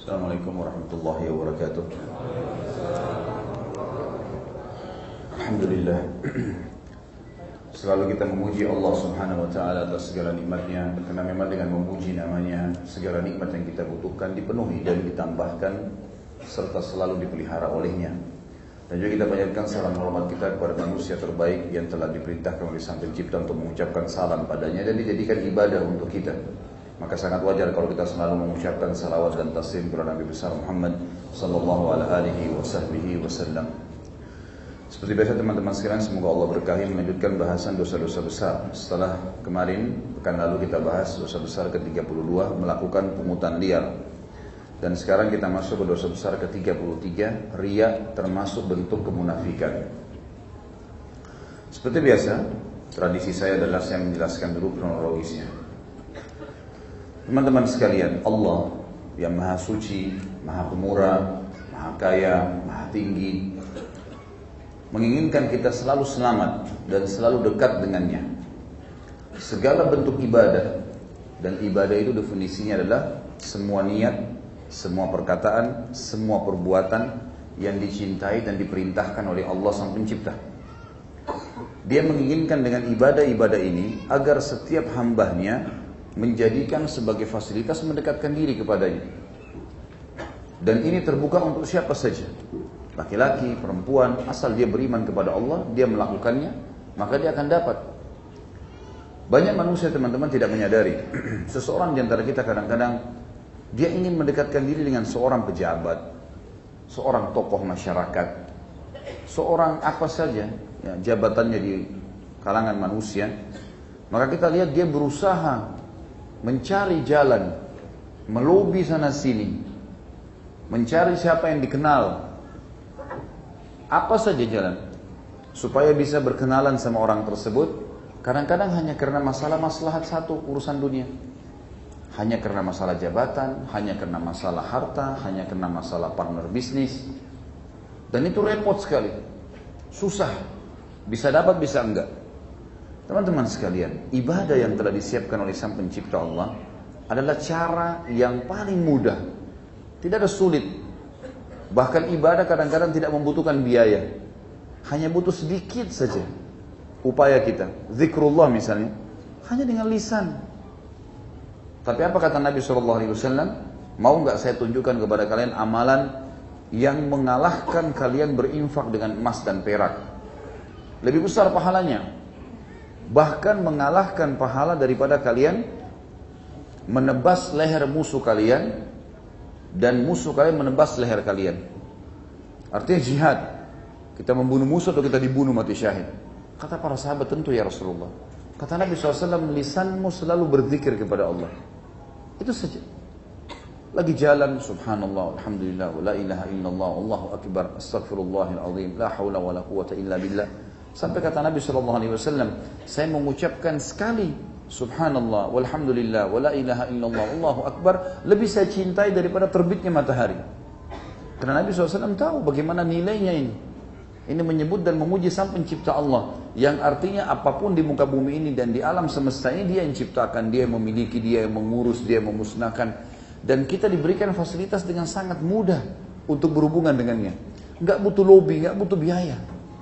Assalamualaikum warahmatullahi wabarakatuh. Alhamdulillah, selalu kita memuji Allah subhanahu wa ta'ala atas segala nikmatnya, karena memang dengan memuji namanya segala nikmat yang kita butuhkan dipenuhi dan ditambahkan serta selalu dipelihara olehnya. Dan juga kita panjatkan salam hormat kita kepada manusia terbaik yang telah diperintahkan oleh Sang Pencipta untuk mengucapkan salam padanya dan dijadikan ibadah untuk kita. Maka sangat wajar kalau kita selalu mengucapkan salawat dan taslim kepada Nabi besar Muhammad sallallahu alaihi wasallam. Seperti biasa teman-teman sekalian, semoga Allah berkahi melanjutkan bahasan dosa-dosa besar. Setelah kemarin, pekan lalu kita bahas dosa besar ke-32, melakukan pungutan liar. Dan sekarang kita masuk ke dosa besar ke-33, riya termasuk bentuk kemunafikan. Seperti biasa, tradisi saya adalah saya menjelaskan dulu kronologisnya. Teman-teman sekalian, Allah yang maha suci, maha pemurah, maha kaya, maha tinggi, menginginkan kita selalu selamat dan selalu dekat dengannya. Segala bentuk ibadah, dan ibadah itu definisinya adalah semua niat, semua perkataan, semua perbuatan yang dicintai dan diperintahkan oleh Allah Sang Pencipta. Dia menginginkan dengan ibadah-ibadah ini agar setiap hambanya menjadikan sebagai fasilitas mendekatkan diri kepadanya. Dan ini terbuka untuk siapa saja, laki-laki, perempuan, asal dia beriman kepada Allah, dia melakukannya, maka dia akan dapat. Banyak manusia teman-teman tidak menyadari, seseorang di antara kita kadang-kadang dia ingin mendekatkan diri dengan seorang pejabat, seorang tokoh masyarakat, seorang apa saja ya, jabatannya di kalangan manusia. Maka kita lihat dia berusaha mencari jalan, melobi sana sini, mencari siapa yang dikenal, apa saja jalan supaya bisa berkenalan sama orang tersebut. Kadang-kadang hanya karena masalah maslahat satu urusan dunia, hanya karena masalah jabatan, hanya karena masalah harta, hanya karena masalah partner bisnis. Dan itu repot sekali, susah, bisa dapat bisa enggak. Teman-teman sekalian, ibadah yang telah disiapkan oleh Sang Pencipta Allah adalah cara yang paling mudah, tidak ada sulit. Bahkan ibadah kadang-kadang tidak membutuhkan biaya, hanya butuh sedikit saja upaya kita. Zikrullah misalnya, hanya dengan lisan. Tapi apa kata Nabi SAW? Mau nggak saya tunjukkan kepada kalian amalan yang mengalahkan kalian berinfak dengan emas dan perak? Lebih besar pahalanya, bahkan mengalahkan pahala daripada kalian menebas leher musuh kalian dan musuh kalian menebas leher kalian. Artinya jihad, kita membunuh musuh atau kita dibunuh mati syahid. Kata para sahabat, tentu ya Rasulullah. Kata Nabi SAW, lisanmu selalu berzikir kepada Allah, itu saja. Lagi jalan, subhanallah, alhamdulillah, wa la ilaha illallah, Allahu akbar, astaghfirullahaladzim, la hawla wa la quwata illa billah. Sampai kata Nabi SAW, saya mengucapkan sekali subhanallah, walhamdulillah, wa la ilaha illallah, Allahu akbar, lebih saya cintai daripada terbitnya matahari. Karena Nabi SAW tahu bagaimana nilainya ini. Ini menyebut dan memuji Sang Pencipta Allah, yang artinya apapun di muka bumi ini dan di alam semesta ini dia yang ciptakan, dia yang memiliki, dia yang mengurus, dia yang memusnahkan. Dan kita diberikan fasilitas dengan sangat mudah untuk berhubungan dengannya. Nggak butuh lobby, nggak butuh biaya.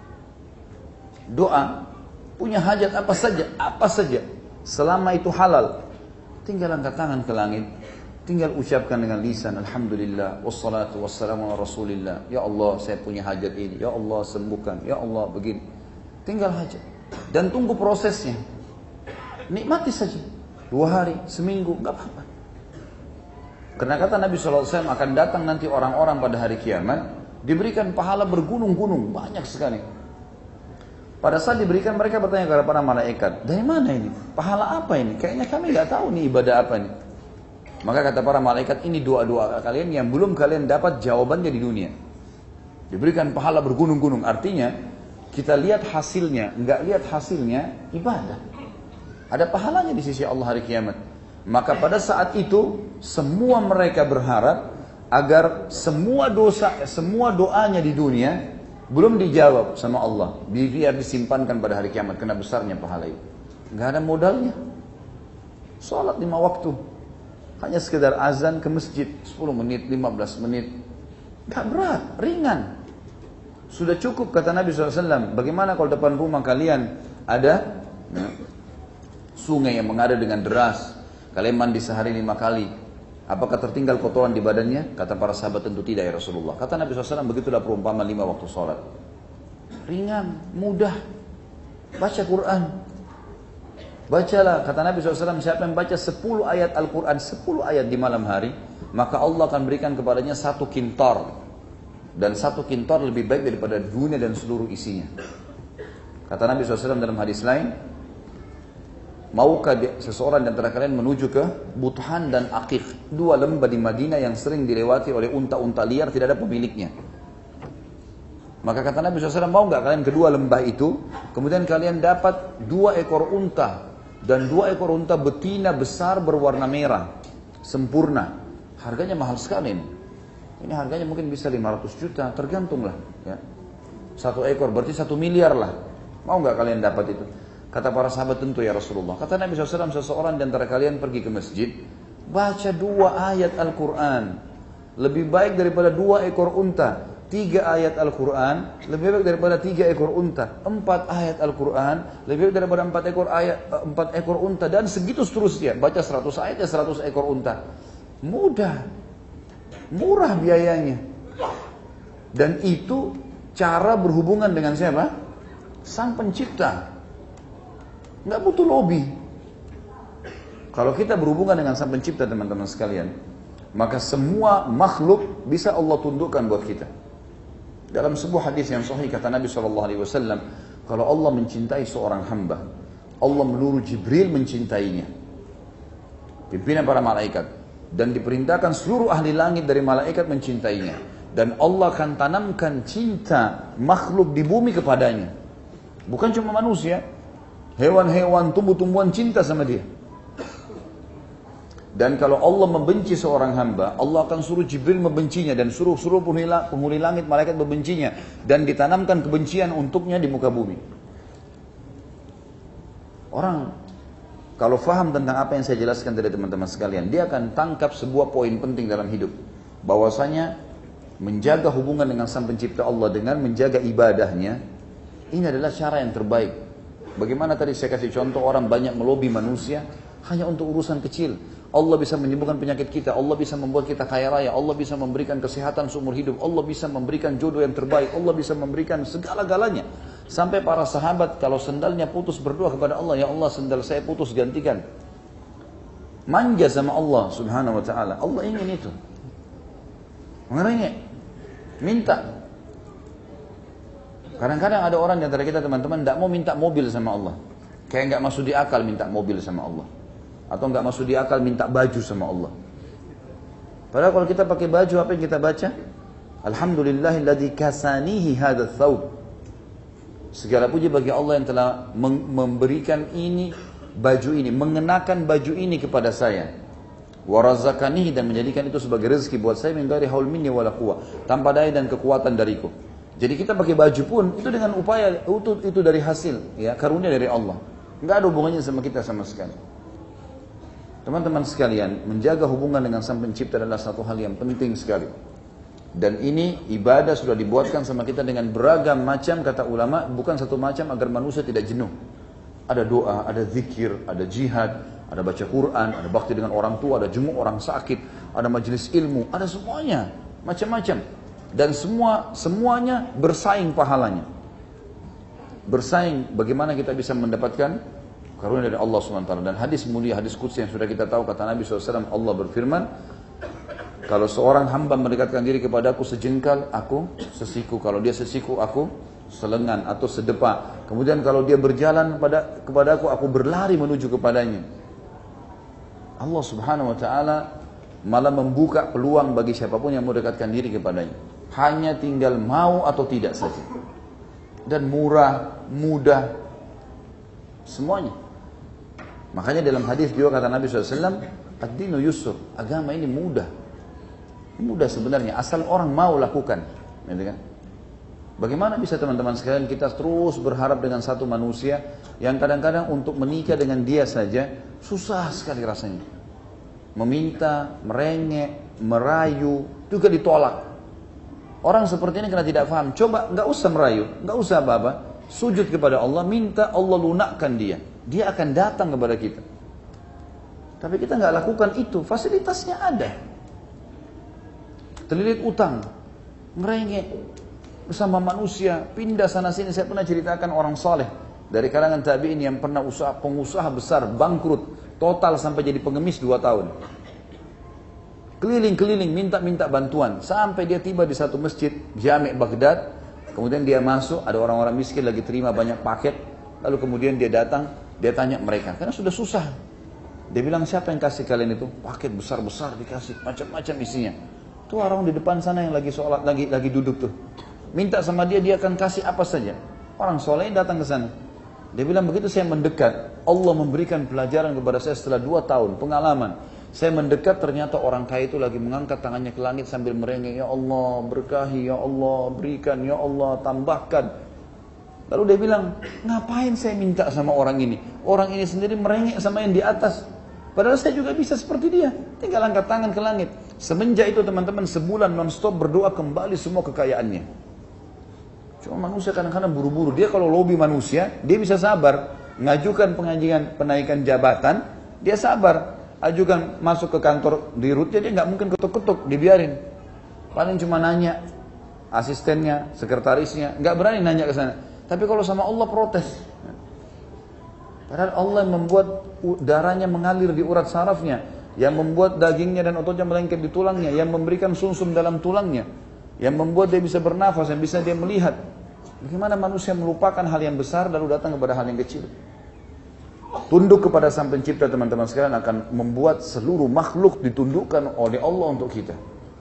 Doa, punya hajat apa saja, selama itu halal, tinggal angkat tangan ke langit, tinggal ucapkan dengan lisan, alhamdulillah, wassalatu wassalamu ala rasulillah, ya Allah saya punya hajat ini, ya Allah sembuhkan, ya Allah begini. Tinggal hajat, dan tunggu prosesnya, nikmati saja, 2 hari, seminggu, gak apa-apa. Karena kata Nabi SAW, akan datang nanti orang-orang pada hari kiamat, diberikan pahala bergunung-gunung, banyak sekali. Pada saat diberikan, mereka bertanya kepada para malaikat, dari mana ini? Pahala apa ini? Kayaknya kami nggak tahu nih ibadah apa ini. Maka kata para malaikat, ini doa-doa kalian yang belum kalian dapat jawabannya di dunia. Diberikan pahala bergunung-gunung. Artinya, kita lihat hasilnya, nggak lihat hasilnya, ibadah. Ada pahalanya di sisi Allah hari kiamat. Maka pada saat itu, semua mereka berharap agar semua dosa, semua doanya di dunia belum dijawab sama Allah, biar disimpankan pada hari kiamat, karena besarnya pahala itu. Gak ada modalnya. Salat 5 waktu, Hanya sekedar azan ke masjid 10 menit, 15 menit. Gak berat, ringan. Sudah cukup kata Nabi SAW. Bagaimana kalau depan rumah kalian ada sungai yang mengalir dengan deras. Kalian mandi sehari 5 kali. Apakah tertinggal kotoran di badannya? Kata para sahabat tentu tidak ya Rasulullah. Kata Nabi SAW begitulah perumpamaan 5 waktu sholat. Ringan, mudah. Baca Quran. Bacalah, kata Nabi SAW, siapa yang baca 10 ayat Al-Quran, 10 ayat di malam hari, maka Allah akan berikan kepadanya 1 kintar. Dan 1 kintar lebih baik daripada dunia dan seluruh isinya. Kata Nabi SAW dalam hadis lain, maukah seseorang di antara kalian menuju ke Buthan dan Aqiq, 2 lembah di Madinah yang sering dilewati oleh unta-unta liar, tidak ada pemiliknya. Maka kata Nabi SAW, mau nggak kalian kedua lembah itu, kemudian kalian dapat 2 ekor unta, dan 2 ekor unta betina besar berwarna merah, sempurna. Harganya mahal sekali ini. Ini harganya mungkin bisa 500 juta, tergantung lah. Ya. 1 ekor berarti 1 miliar lah. Mau nggak kalian dapat itu? Kata para sahabat tentu ya Rasulullah. Kata Nabi SAW, seseorang di antara kalian pergi ke masjid, baca 2 ayat Al-Quran. Lebih baik daripada 2 ekor unta. 3 ayat Al-Quran, lebih baik daripada 3 ekor unta. 4 ayat Al-Quran, lebih baik daripada 4 ekor unta. Dan segitu seterusnya. Baca 100 ayat ya 100 ekor unta. Mudah. Murah biayanya. Dan itu cara berhubungan dengan siapa? Sang Pencipta. Nggak butuh lobby. Kalau kita berhubungan dengan Sang Pencipta teman-teman sekalian, maka semua makhluk bisa Allah tundukkan buat kita. Dalam sebuah hadis yang sahih kata Nabi SAW, kalau Allah mencintai seorang hamba, Allah menyuruh Jibril mencintainya, pimpinan para malaikat, dan diperintahkan seluruh ahli langit dari malaikat mencintainya, dan Allah akan tanamkan cinta makhluk di bumi kepadanya. Bukan cuma manusia, hewan-hewan, tumbuh-tumbuhan cinta sama dia. Dan kalau Allah membenci seorang hamba, Allah akan suruh Jibril membencinya, dan suruh penghuni langit, malaikat membencinya, dan ditanamkan kebencian untuknya di muka bumi. Orang kalau faham tentang apa yang saya jelaskan tadi teman-teman sekalian, dia akan tangkap sebuah poin penting dalam hidup, bahwasanya menjaga hubungan dengan Sang Pencipta Allah dengan menjaga ibadahnya, ini adalah cara yang terbaik. Bagaimana tadi saya kasih contoh, orang banyak melobi manusia hanya untuk urusan kecil. Allah bisa menyembuhkan penyakit kita, Allah bisa membuat kita kaya raya, Allah bisa memberikan kesehatan seumur hidup, Allah bisa memberikan jodoh yang terbaik, Allah bisa memberikan segala-galanya. Sampai para sahabat kalau sendalnya putus berdoa kepada Allah, ya Allah sendal saya putus gantikan. Manja sama Allah subhanahu wa ta'ala. Allah ingin itu. Mengenai minta. Kadang-kadang ada orang di antara kita teman-teman tidak mau minta mobil sama Allah. Kayak nggak masuk di akal minta mobil sama Allah. Atau nggak masuk di akal minta baju sama Allah. Padahal kalau kita pakai baju, apa yang kita baca? Alhamdulillahilladzi kasanihi hadzal thawb. Segala puji bagi Allah yang telah memberikan ini, baju ini, mengenakan baju ini kepada saya. Wa razaqanihi, dan menjadikan itu sebagai rezeki buat saya, min ghairi haul minni wala quwwah, tanpa daya dan kekuatan dariku. Jadi kita pakai baju pun itu dengan upaya itu dari hasil, ya, karunia dari Allah. Enggak ada hubungannya sama kita sama sekali. Teman-teman sekalian, menjaga hubungan dengan Sang Pencipta adalah satu hal yang penting sekali. Dan ini ibadah sudah dibuatkan sama kita dengan beragam macam, kata ulama, bukan satu macam agar manusia tidak jenuh. Ada doa, ada zikir, ada jihad, ada baca Quran, ada bakti dengan orang tua, ada jenguk orang sakit, ada majelis ilmu, ada semuanya, macam-macam. Dan semuanya bersaing pahalanya. Bersaing bagaimana kita bisa mendapatkan karunia dari Allah SWT. Dan hadis mulia, hadis qudsi yang sudah kita tahu, kata Nabi SAW, Allah berfirman, kalau seorang hamba mendekatkan diri kepadaku sejengkal, aku sesiku. Kalau dia sesiku, aku selengan atau sedepa. Kemudian kalau dia berjalan kepadaku, aku berlari menuju kepadanya. Allah Subhanahu Wa Taala malah membuka peluang bagi siapapun yang mau dekatkan diri kepadanya. Hanya tinggal mau atau tidak saja. Dan murah, mudah, semuanya. Makanya dalam hadis juga kata Nabi SAW, ad-dinu yusur, agama ini mudah. Mudah sebenarnya, asal orang mau lakukan. Gitu kan? Bagaimana bisa teman-teman sekalian kita terus berharap dengan satu manusia yang kadang-kadang untuk menikah dengan dia saja susah sekali rasanya. meminta, merengek, merayu, juga ditolak. Orang seperti ini karena tidak paham, coba nggak usah merayu, nggak usah apa-apa, sujud kepada Allah, minta Allah lunakkan dia. Dia akan datang kepada kita. Tapi kita nggak lakukan itu, fasilitasnya ada. Terlilit utang, ngerengek bersama manusia, pindah sana sini. Saya pernah ceritakan orang saleh dari kalangan tabi'in yang pernah pengusaha besar, bangkrut, total sampai jadi pengemis 2 tahun. Keliling-keliling, minta bantuan, sampai dia tiba di satu masjid, Jami' Baghdad. Kemudian dia masuk, ada orang-orang miskin lagi terima banyak paket. Lalu kemudian dia datang, dia tanya mereka, karena sudah susah. Dia bilang, siapa yang kasih kalian itu? Paket besar-besar dikasih, macam-macam isinya. Tuh orang di depan sana yang lagi sholat, lagi duduk tuh. Minta sama dia, dia akan kasih apa saja. Orang soleh datang ke sana. Dia bilang, begitu saya mendekat, Allah memberikan pelajaran kepada saya setelah 2 tahun, pengalaman. Saya mendekat, ternyata orang kaya itu lagi mengangkat tangannya ke langit sambil merengek, ya Allah berkahi, ya Allah berikan, ya Allah tambahkan. Lalu dia bilang, ngapain saya minta sama orang ini? Orang ini sendiri merengek sama yang di atas. Padahal saya juga bisa seperti dia, tinggal angkat tangan ke langit. Semenjak itu teman-teman, sebulan non-stop berdoa kembali semua kekayaannya. Cuma manusia kadang-kadang buru-buru. Dia kalau lobby manusia, dia bisa sabar. Ngajukan penaikan jabatan, dia sabar. Ajukan masuk ke kantor di rootnya, dia nggak mungkin ketuk-ketuk, dibiarin. Paling cuma nanya asistennya, sekretarisnya, nggak berani nanya ke sana. Tapi kalau sama Allah protes. Padahal Allah yang membuat darahnya mengalir di urat sarafnya, yang membuat dagingnya dan ototnya melengket di tulangnya, yang memberikan sumsum dalam tulangnya, yang membuat dia bisa bernafas, yang bisa dia melihat. Bagaimana manusia melupakan hal yang besar lalu datang kepada hal yang kecil? Tunduk kepada Sang Pencipta teman-teman sekalian akan membuat seluruh makhluk ditundukkan oleh Allah untuk kita.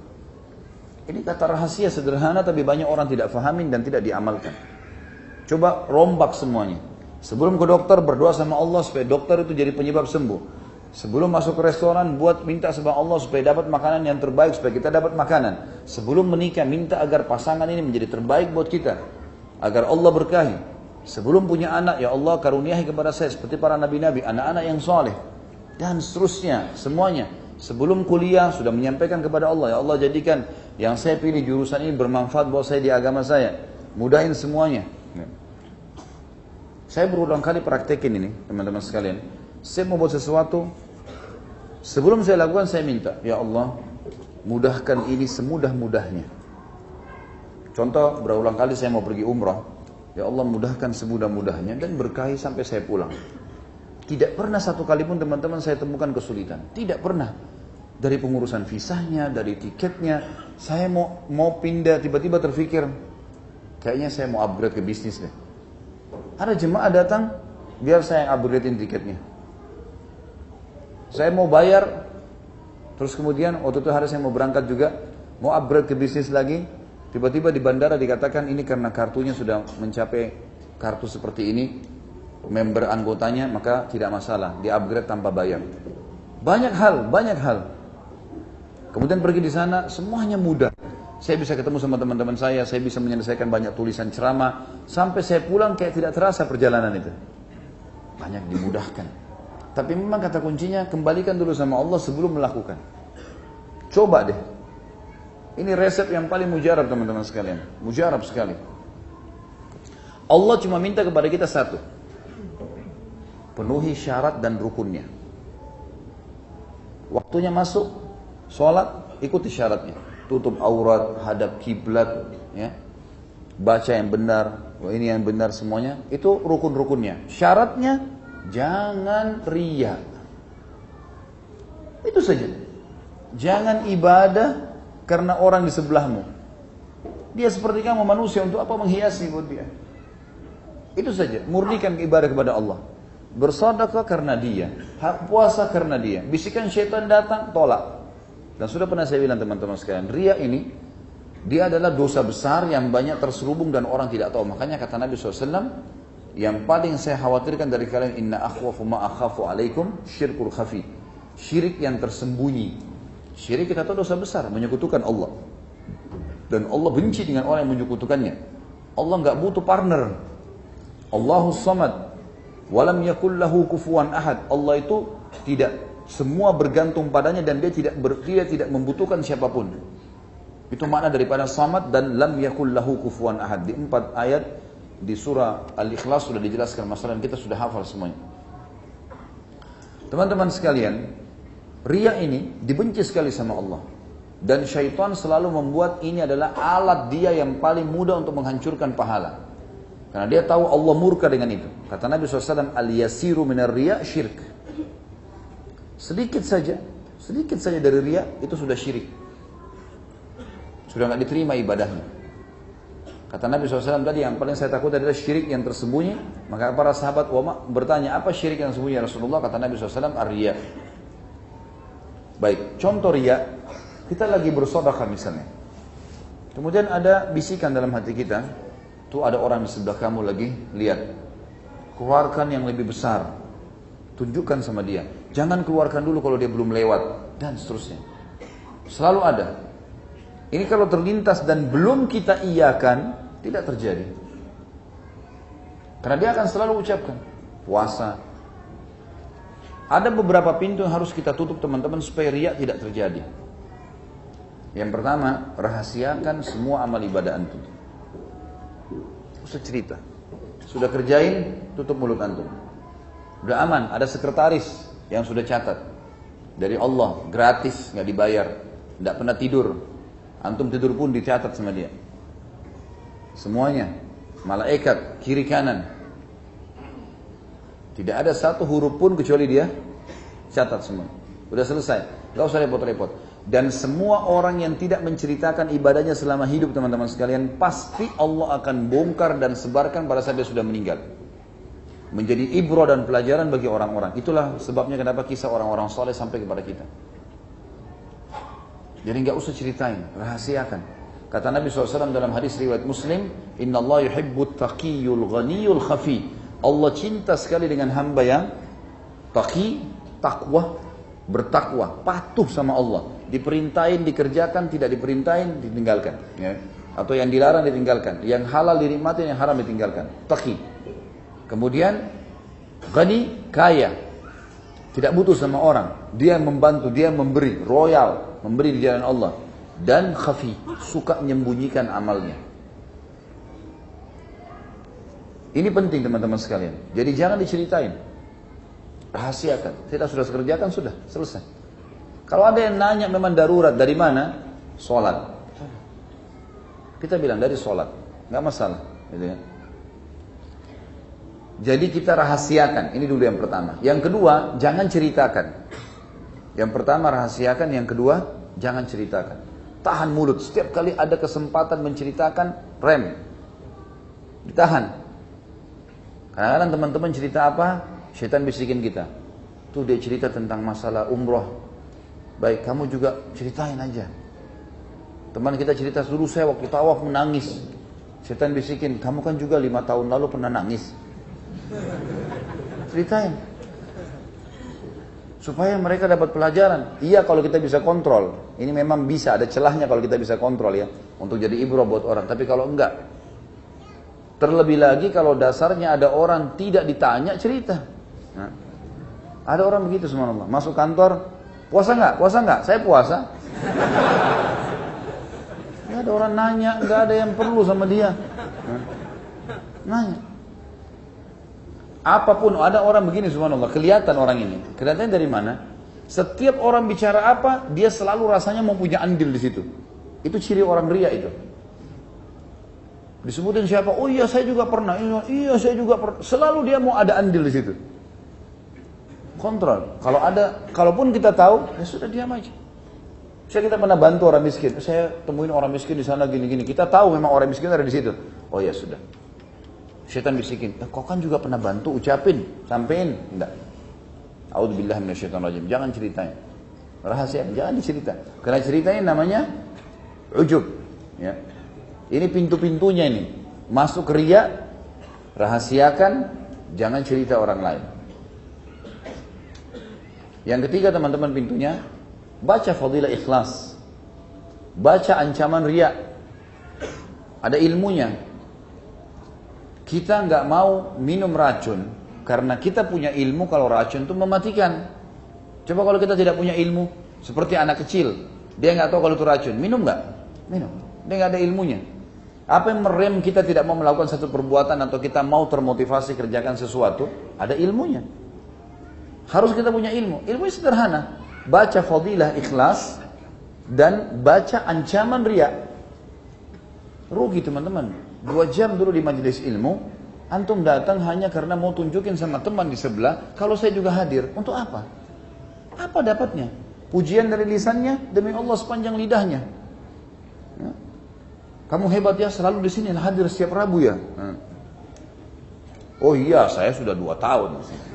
Ini kata rahasia sederhana tapi banyak orang tidak fahamin dan tidak diamalkan. Coba rombak semuanya. Sebelum ke dokter berdoa sama Allah supaya dokter itu jadi penyebab sembuh. Sebelum masuk ke restoran minta sama Allah supaya dapat makanan yang terbaik, supaya kita dapat makanan. Sebelum menikah minta agar pasangan ini menjadi terbaik buat kita, agar Allah berkahi. Sebelum punya anak, ya Allah karuniahi kepada saya seperti para nabi-nabi, anak-anak yang soleh. Dan seterusnya, semuanya. Sebelum kuliah sudah menyampaikan kepada Allah, ya Allah jadikan yang saya pilih jurusan ini bermanfaat buat saya di agama saya. Mudahin semuanya. Saya berulang kali praktekin ini, teman-teman sekalian. Saya mau buat sesuatu, sebelum saya lakukan saya minta, ya Allah mudahkan ini semudah-mudahnya. Contoh, berulang kali saya mau pergi umrah. Ya Allah mudahkan semudah-mudahnya dan berkahi sampai saya pulang. Tidak pernah satu kali pun teman-teman saya temukan kesulitan. Tidak pernah. Dari pengurusan visanya, dari tiketnya. Saya mau pindah, tiba-tiba terfikir, kayaknya saya mau upgrade ke bisnis deh. Ada jemaah datang, biar saya yang upgradein tiketnya. Saya mau bayar, terus kemudian waktu itu hari saya mau berangkat juga, mau upgrade ke bisnis lagi. Tiba-tiba di bandara dikatakan ini karena kartunya sudah mencapai kartu seperti ini, member anggotanya, maka tidak masalah, di-upgrade tanpa bayar. Banyak hal. Kemudian pergi di sana, semuanya mudah. Saya bisa ketemu sama teman-teman saya bisa menyelesaikan banyak tulisan ceramah, sampai saya pulang kayak tidak terasa perjalanan itu. Banyak dimudahkan. Tapi memang kata kuncinya, kembalikan dulu sama Allah sebelum melakukan. Coba deh. Ini resep yang paling mujarab teman-teman sekalian. Mujarab sekali. Allah cuma minta kepada kita satu. Penuhi syarat dan rukunnya. Waktunya masuk, sholat, ikuti syaratnya. Tutup aurat, hadap kiblat, ya. Baca yang benar, ini yang benar semuanya. Itu rukun-rukunnya. Syaratnya, jangan riya. Itu saja. Jangan ibadah karena orang di sebelahmu. Dia seperti kamu manusia, untuk apa menghiasi buat dia? Itu saja, murnikan ibadah kepada Allah. Bersedekah karena dia, puasa karena dia. Bisikan syaitan datang, tolak. Dan sudah pernah saya bilang teman-teman sekalian, riya ini, dia adalah dosa besar yang banyak terselubung dan orang tidak tahu. Makanya kata Nabi SAW, yang paling saya khawatirkan dari kalian, inna akhwafu ma akhafu alaikum syirkul khafi. Syirik yang tersembunyi. Syirik kita tahu dosa besar, menyekutukan Allah. Dan Allah benci dengan orang yang menyekutukannya. Allah enggak butuh partner. Allahus samad, walam yakul lahu kufuwan ahad. Allah itu tidak Semua bergantung padanya dan dia tidak membutuhkan siapapun. Itu makna daripada samad dan lam yakul lahu kufuwan ahad. Di 4 ayat di surah Al-Ikhlas sudah dijelaskan masalah dan kita sudah hafal semuanya. Teman-teman sekalian, riya ini dibenci sekali sama Allah. Dan syaitan selalu membuat ini adalah alat dia yang paling mudah untuk menghancurkan pahala. Karena dia tahu Allah murka dengan itu. Kata Nabi SAW, al-yasiru minar riya syirk. Sedikit saja dari riya itu sudah syirik. Sudah nggak diterima ibadahnya. Kata Nabi SAW tadi, yang paling saya takut adalah syirik yang tersembunyi. Maka para sahabat bertanya, apa syirik yang tersembunyi ya Rasulullah? Kata Nabi SAW, ar-riya. Baik, contoh riya, kita lagi bersedekah misalnya. Kemudian ada bisikan dalam hati kita, tuh ada orang di sebelah kamu lagi, lihat. Keluarkan yang lebih besar. Tunjukkan sama dia. Jangan keluarkan dulu kalau dia belum lewat. Dan seterusnya. Selalu ada. Ini kalau terlintas dan belum kita iyakan, tidak terjadi. Karena dia akan selalu ucapkan. Puasa. Ada beberapa pintu yang harus kita tutup teman-teman supaya riya tidak terjadi. Yang pertama, rahasiakan semua amal ibadah antum. Usah cerita. Sudah kerjain, tutup mulut antum. Udah aman, ada sekretaris yang sudah catat. Dari Allah, gratis, nggak dibayar. Nggak pernah tidur. Antum tidur pun dicatat sama dia. Semuanya. Malaikat, kiri kanan. Tidak ada satu huruf pun kecuali dia catat semua. Udah selesai. Gak usah repot-repot. Dan semua orang yang tidak menceritakan ibadahnya selama hidup teman-teman sekalian, pasti Allah akan bongkar dan sebarkan pada saat dia sudah meninggal. Menjadi ibrah dan pelajaran bagi orang-orang. Itulah sebabnya kenapa kisah orang-orang soleh sampai kepada kita. Jadi nggak usah ceritain, rahasiakan. Kata Nabi SAW dalam hadis riwayat Muslim, Inna Allah yuhibbut taqiyul ghaniyul khafi. Allah cinta sekali dengan hamba yang taqi, takwa, bertakwa, patuh sama Allah. Diperintahin, dikerjakan, tidak diperintahin, ditinggalkan. Ya. Atau yang dilarang ditinggalkan. Yang halal dinikmati, yang haram ditinggalkan. Taqi. Kemudian, ghani, kaya. Tidak butuh sama orang. Dia membantu, dia memberi, royal, memberi di jalan Allah. Dan khafi, suka menyembunyikan amalnya. Ini penting teman-teman sekalian. Jadi jangan diceritain. Rahasiakan. Kita sudah kerjakan, sudah, selesai. Kalau ada yang nanya memang darurat, dari mana? Sholat. Kita bilang dari sholat. Nggak masalah. Gitu ya. Jadi kita rahasiakan. Ini dulu yang pertama. Yang kedua, jangan ceritakan. Yang pertama rahasiakan, yang kedua, jangan ceritakan. Tahan mulut. Setiap kali ada kesempatan menceritakan, rem. Ditahan. Kadang-kadang teman-teman cerita apa? Syaitan bisikin kita. Tuh dia cerita tentang masalah umroh. Baik, kamu juga ceritain aja. Teman kita cerita, dulu saya waktu tawaf menangis. Syaitan bisikin, kamu kan juga 5 tahun lalu pernah nangis. Ceritain. Supaya mereka dapat pelajaran. Iya kalau kita bisa kontrol. Ini memang bisa, ada celahnya kalau kita bisa kontrol ya. Untuk jadi ibrah buat orang. Tapi kalau enggak. Terlebih lagi kalau dasarnya ada orang tidak ditanya, cerita. Nah, ada orang begitu subhanallah. Masuk kantor, puasa enggak? Puasa enggak? Saya puasa. Enggak ada orang nanya, enggak ada yang perlu sama dia. Nanya. Apapun, ada orang begini subhanallah, kelihatan orang ini. Kelihatan dari mana? Setiap orang bicara apa, dia selalu rasanya mau punya andil di situ. Itu ciri orang riya itu. Disebutin siapa? Oh iya saya juga pernah. Iya saya juga pernah. Selalu dia mau ada andil di situ. Kontrol. Kalau ada, kalaupun kita tahu, ya sudah diam aja. Kita pernah bantu orang miskin. Saya temuin orang miskin di sana gini-gini. Kita tahu memang orang miskin ada di situ. Oh ya sudah. Syaitan bisikin, kau kan juga pernah bantu, ucapin, sampein. Enggak. A'udzubillah minasyaitonirrajim. Jangan ceritain. Rahasia, jangan dicerita. Karena ceritain namanya ujub. Ya. Ini pintu-pintunya ini. Masuk riya, rahasiakan, jangan cerita orang lain. Yang ketiga teman-teman pintunya, baca fadilah ikhlas. Baca ancaman riya. Ada ilmunya. Kita nggak mau minum racun karena kita punya ilmu kalau racun itu mematikan. Coba kalau kita tidak punya ilmu, seperti anak kecil, dia nggak tahu kalau itu racun, minum nggak? Minum. Dia nggak ada ilmunya. Apa yang merem kita tidak mau melakukan satu perbuatan atau kita mau termotivasi kerjakan sesuatu? Ada ilmunya. Harus kita punya ilmu. Ilmunya sederhana. Baca fadilah ikhlas dan baca ancaman riya. Rugi teman-teman. 2 jam dulu di majelis ilmu, antum datang hanya karena mau tunjukin sama teman di sebelah, kalau saya juga hadir. Untuk apa? Apa dapatnya? Pujian dari lisannya, demi Allah sepanjang lidahnya. Ya. Kamu hebat ya, selalu di sini hadir setiap Rabu ya. Oh iya, saya sudah 2 tahun.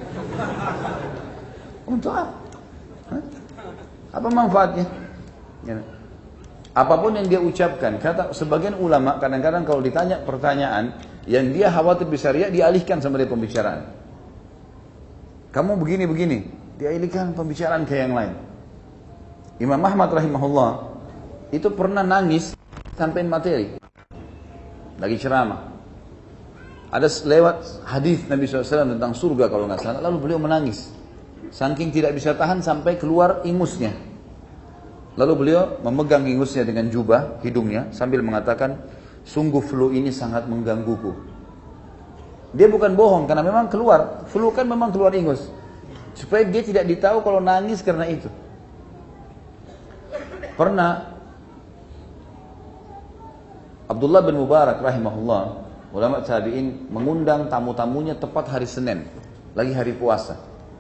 Untuk apa? Apa manfaatnya? Ya. Apapun yang dia ucapkan, kata sebagian ulama kadang-kadang kalau ditanya pertanyaan yang dia khawatir bisa riya, dialihkan sama dia pembicaraan. Kamu begini-begini, dialihkan pembicaraan ke yang lain. Imam Ahmad rahimahullah itu pernah nangis sampai materi lagi ceramah. Ada lewat hadis Nabi SAW tentang surga kalau nggak salah, lalu beliau menangis. Saking tidak bisa tahan sampai keluar ingusnya. Lalu beliau memegang ingusnya dengan jubah hidungnya sambil mengatakan, sungguh flu ini sangat menggangguku. Dia bukan bohong karena memang keluar. Flu kan memang keluar ingus. Supaya dia tidak ditahu kalau nangis karena itu. Pernah Abdullah bin Mubarak rahimahullah, ulama tabi'in, mengundang tamu-tamunya tepat hari Senin, lagi hari puasa.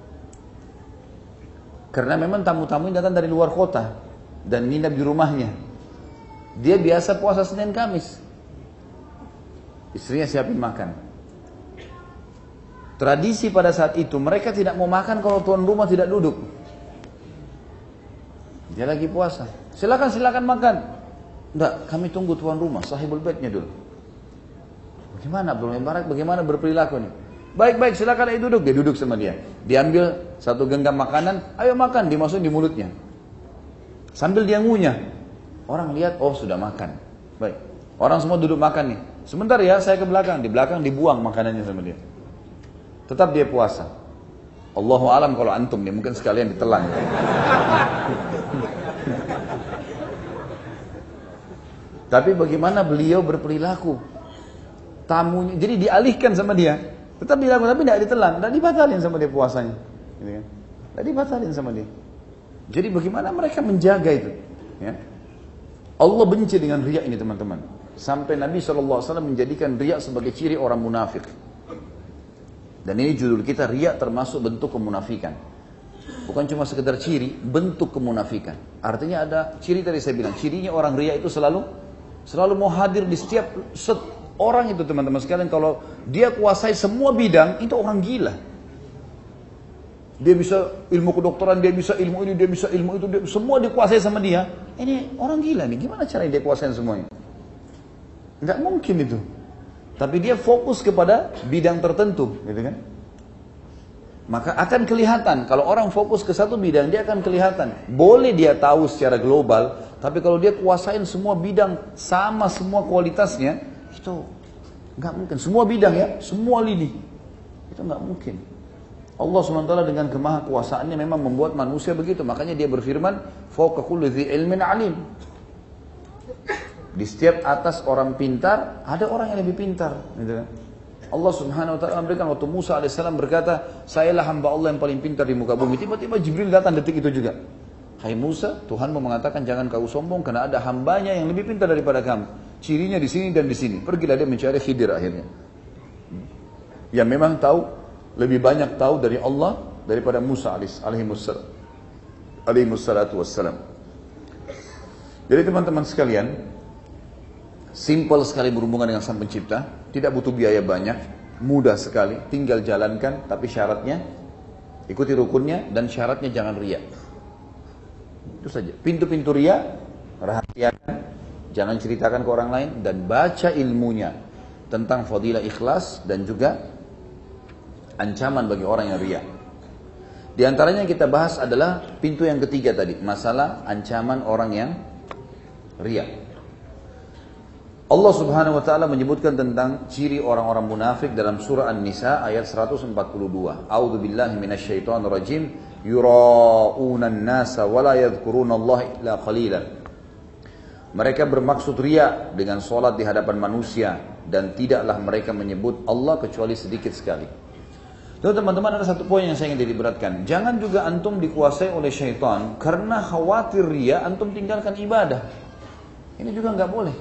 Karena memang tamu-tamunya datang dari luar kota dan nginap di rumahnya. Dia biasa puasa Senin Kamis. Istrinya siapin makan. Tradisi pada saat itu, mereka tidak mau makan kalau tuan rumah tidak duduk. Dia lagi puasa. Silakan makan. Enggak, kami tunggu tuan rumah, sahibul baitnya dulu. Bagaimana Abdul Mubarak, bagaimana berperilaku nih? Baik, silakan ayo duduk. Dia duduk sama dia. Diambil 1 genggam makanan, ayo makan, dimasukin di mulutnya. Sambil dia ngunyah. Orang lihat, oh sudah makan. Baik. Orang semua duduk makan nih. Sebentar ya, saya ke belakang. Di belakang dibuang makanannya sama dia. Tetap dia puasa. Allahu alam kalau antum nih, mungkin sekalian ditelan. Tapi bagaimana beliau berperilaku? Tamunya, jadi dialihkan sama dia. Tetap dilakukan, tapi tidak ditelan. Tidak dibatalin sama dia puasanya. Gitu kan? Tidak dibatalin sama dia. Jadi bagaimana mereka menjaga itu? Ya. Allah benci dengan riya ini teman-teman. Sampai Nabi SAW menjadikan riya sebagai ciri orang munafik. Dan ini judul kita, riya termasuk bentuk kemunafikan. Bukan cuma sekedar ciri, bentuk kemunafikan. Artinya ada ciri tadi saya bilang, cirinya orang riya itu selalu mau hadir di setiap orang itu teman-teman sekalian. Kalau dia kuasai semua bidang, itu orang gila. Dia bisa ilmu kedokteran, dia bisa ilmu ini, dia bisa ilmu itu, semua dikuasai sama dia. Ini orang gila nih, gimana caranya dia kuasain semuanya? Enggak mungkin itu. Tapi dia fokus kepada bidang tertentu, gitu kan? Maka akan kelihatan, kalau orang fokus ke satu bidang, dia akan kelihatan. Boleh dia tahu secara global, tapi kalau dia kuasain semua bidang sama semua kualitasnya, itu enggak mungkin. Semua bidang ya, semua lini. Itu enggak mungkin. Allah SWT dengan kemahakuasaannya memang membuat manusia begitu. Makanya dia berfirman, fawqa kulli dzi ilmin alim. Di setiap atas orang pintar, ada orang yang lebih pintar. Gitu. Allah Subhanahu Wa Taala memberikan waktu Musa AS berkata, sayalah hamba Allah yang paling pintar di muka bumi. Tiba-tiba Jibril datang detik itu juga. Hai Musa, Tuhan mau mengatakan jangan kau sombong karena ada hambanya yang lebih pintar daripada kamu. Cirinya di sini dan di sini. Pergilah dia mencari Khidir akhirnya. Yang memang tahu, lebih banyak tahu dari Allah daripada Musa alaihi wassalatu wassalam. Jadi teman-teman sekalian, simple sekali berhubungan dengan Sang Pencipta, tidak butuh biaya banyak, mudah sekali, tinggal jalankan, tapi syaratnya ikuti rukunnya dan syaratnya jangan riya. Itu saja. Pintu-pintu riya rahasiakan, jangan ceritakan ke orang lain, dan baca ilmunya tentang fadilah ikhlas dan juga ancaman bagi orang yang riya. Di antaranya yang kita bahas adalah pintu yang ketiga tadi, masalah ancaman orang yang riya. Allah Subhanahu wa taala menyebutkan tentang ciri orang-orang munafik dalam surah An-Nisa ayat 142. A'udzu billahi minasyaitonir rajim. Yura'una an-nasa wa la yadhkurunallaha illa qalilan. Mereka bermaksud riya dengan salat di hadapan manusia dan tidaklah mereka menyebut Allah kecuali sedikit sekali. Lalu teman-teman, ada satu poin yang saya ingin diberatkan. Jangan juga antum dikuasai oleh syaitan karena khawatir riya antum tinggalkan ibadah. Ini juga nggak boleh.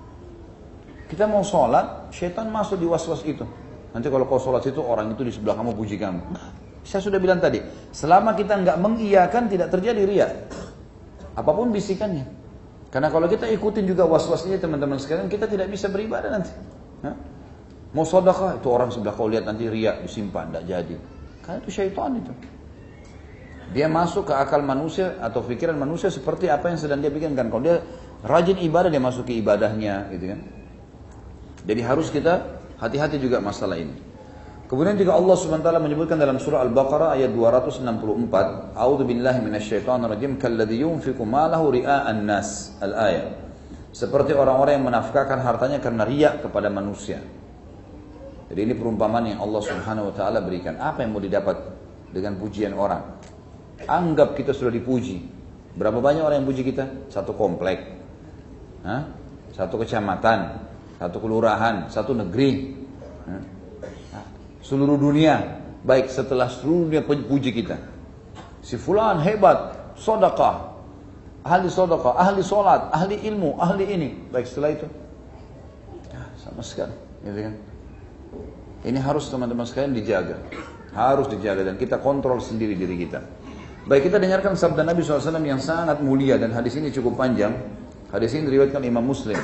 Kita mau sholat, syaitan masuk di was-was itu. Nanti kalau kau sholat itu, orang itu di sebelah kamu puji kamu. Saya sudah bilang tadi, selama kita nggak mengiyakan tidak terjadi riya. Apapun bisikannya. Karena kalau kita ikutin juga was-was ini teman-teman sekalian, kita tidak bisa beribadah nanti. Mau sedekah, itu orang sebelah kau lihat nanti riya disimpan, tidak jadi. Karena itu syaitan itu. Dia masuk ke akal manusia atau pikiran manusia seperti apa yang sedang dia pikirkan. Kalau dia rajin ibadah, dia masuk ke ibadahnya, gitu kan. Jadi harus kita hati-hati juga masalah ini. Kemudian juga Allah SWT menyebutkan dalam surah Al-Baqarah ayat 264, A'udzu billahi minasyaitonir rajim, kalladzi yunfiqu malahu ria'an nas. Al-ayat. Seperti orang-orang yang menafkahkan hartanya karena riya kepada manusia. Jadi ini perumpamaan yang Allah Subhanahu wa taala berikan. Apa yang mau didapat dengan pujian orang? Anggap kita sudah dipuji. Berapa banyak orang yang puji kita? Satu komplek. Satu kecamatan, satu kelurahan, satu negeri, seluruh dunia. Baik, setelah seluruh dunia puji kita, si fulan hebat, sedekah, ahli sedekah, ahli sholat, ahli ilmu, ahli ini. Baik, setelah itu sama sekali, gitu kan? Ini harus teman-teman sekalian dijaga, harus dijaga dan kita kontrol sendiri diri kita. Baik, kita dengarkan sabda Nabi SAW yang sangat mulia dan hadis ini cukup panjang. Hadis ini diriwayatkan Imam Muslim.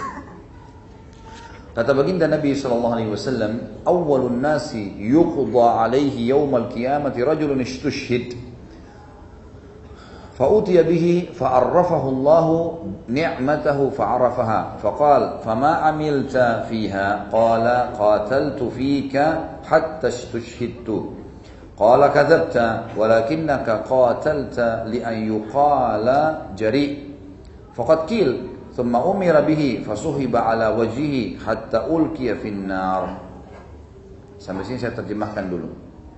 Kata baginda Nabi SAW, awwalun nasi yuqda alaihi yawmal qiyamati rajulun istushhid. Fa'utiya bihi fa'arrafahu Allahu ni'matahu fa'arafaha. Faqal, fama amilta fiha? Qala, qataltu fika hatta istushhidtu. Qala kadhabta, walakinnaka qatalta li'an yuqala jari'. Faqad qil, ثم أمر به فصهب على وجهه حتى ألقي في النار. Sampai sini saya terjemahkan dulu.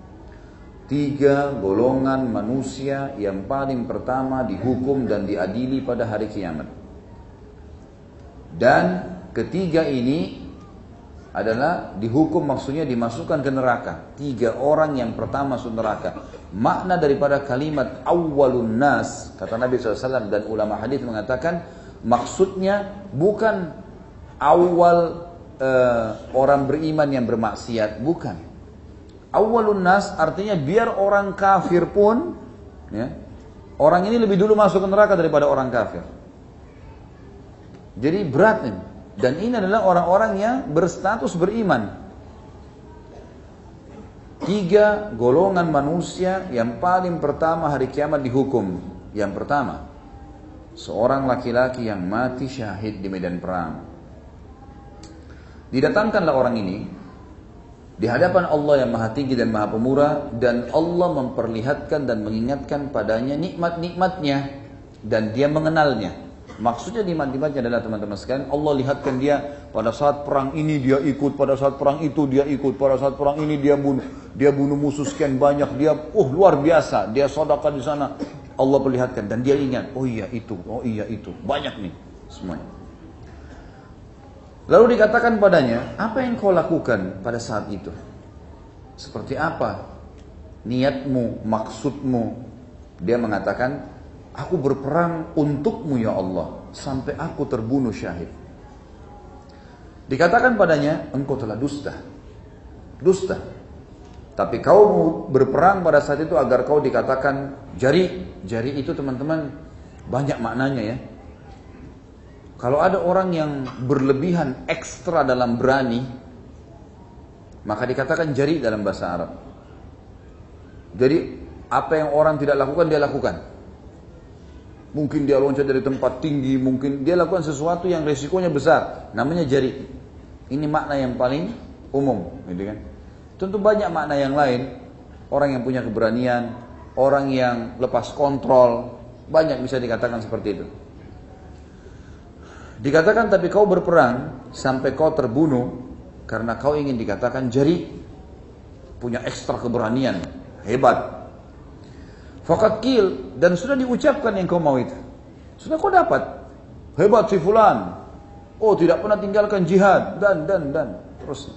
3 golongan manusia yang paling pertama dihukum dan diadili pada hari kiamat. Dan ketiga ini adalah dihukum, maksudnya dimasukkan ke neraka. 3 orang yang pertama masuk neraka. Makna daripada kalimat awwalun nas, kata Nabi SAW dan ulama hadis mengatakan, maksudnya bukan awal orang beriman yang bermaksiat, bukan. Awwalun nas artinya biar orang kafir pun, ya, orang ini lebih dulu masuk ke neraka daripada orang kafir. Jadi berat ini. Dan ini adalah orang-orang yang berstatus beriman. 3 golongan manusia yang paling pertama hari kiamat dihukum. Yang pertama, seorang laki-laki yang mati syahid di medan perang. Didatangkanlah orang ini di hadapan Allah yang maha tinggi dan maha pemurah, dan Allah memperlihatkan dan mengingatkan padanya nikmat-nikmatnya dan dia mengenalnya. Maksudnya nikmat-nikmatnya adalah teman-teman sekalian, Allah lihatkan dia pada saat perang ini dia ikut, pada saat perang itu dia ikut, pada saat perang ini dia bunuh musuh sekian banyak, dia luar biasa, dia sedekah di sana. Allah perlihatkan dan dia ingat, oh iya itu, banyak nih semuanya. Lalu dikatakan padanya, apa yang kau lakukan pada saat itu? Seperti apa niatmu, maksudmu? Dia mengatakan, aku berperang untukmu ya Allah, sampai aku terbunuh syahid. Dikatakan padanya, engkau telah dusta. Tapi kau berperang pada saat itu agar kau dikatakan jari. Jari itu teman-teman banyak maknanya ya. Kalau ada orang yang berlebihan ekstra dalam berani, maka dikatakan jari dalam bahasa Arab. Jadi apa yang orang tidak lakukan dia lakukan. Mungkin dia loncat dari tempat tinggi, mungkin dia lakukan sesuatu yang resikonya besar, namanya jari. Ini makna yang paling umum, gitu kan? Tentu banyak makna yang lain. Orang yang punya keberanian, orang yang lepas kontrol, banyak bisa dikatakan seperti itu. Dikatakan tapi kau berperang sampai kau terbunuh karena kau ingin dikatakan jari, punya ekstra keberanian, hebat. Faqad qil, dan sudah diucapkan yang kau mau itu. Sudah kau dapat. Hebat si fulan. Oh, tidak pernah tinggalkan jihad dan terus.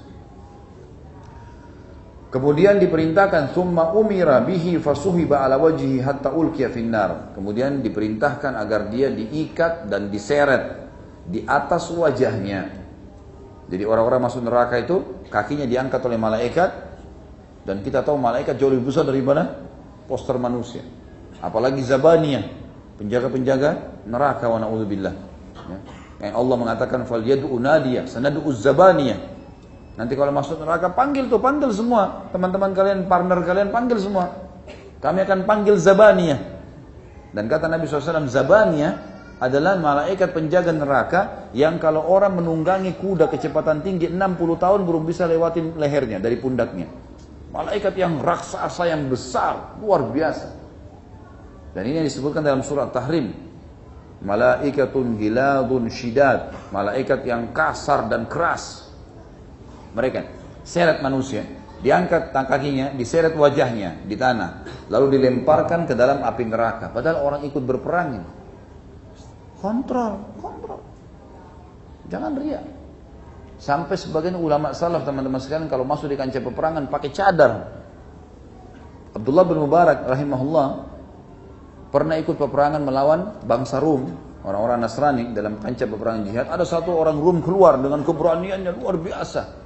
Kemudian diperintahkan summa umira bihi fasuhiba ala wajhihi hatta ulqiya finnar. Kemudian diperintahkan agar dia diikat dan diseret di atas wajahnya. Jadi orang-orang masuk neraka itu kakinya diangkat oleh malaikat, dan kita tahu malaikat jauh lebih besar daripada poster manusia. Apalagi zabaniyah, penjaga-penjaga neraka, wa na'udzubillah. Ya. Yang Allah mengatakan fal yad'u nadiyah sanad'u zabaniyah. Nanti kalau masuk neraka panggil semua teman-teman kalian, partner kalian, panggil semua. Kami akan panggil zabaniyah. Dan kata Nabi SAW, zabaniyah adalah malaikat penjaga neraka yang kalau orang menunggangi kuda kecepatan tinggi 60 tahun belum bisa lewatin lehernya dari pundaknya. Malaikat yang raksasa, yang besar, luar biasa. Dan ini yang disebutkan dalam surat Tahrim. Malaikatun giladun syidad, malaikat yang kasar dan keras. Mereka seret manusia, diangkat kakinya, diseret wajahnya di tanah, lalu dilemparkan ke dalam api neraka. Padahal orang ikut berperang ini. Kontrol. Jangan riak. Sampai sebagian ulama salaf, teman-teman sekalian, kalau masuk di kancah peperangan pakai cadar. Abdullah bin Mubarak rahimahullah pernah ikut peperangan melawan bangsa Rum, orang-orang Nasrani dalam kancah peperangan jihad. Ada satu orang Rum keluar dengan keberaniannya luar biasa.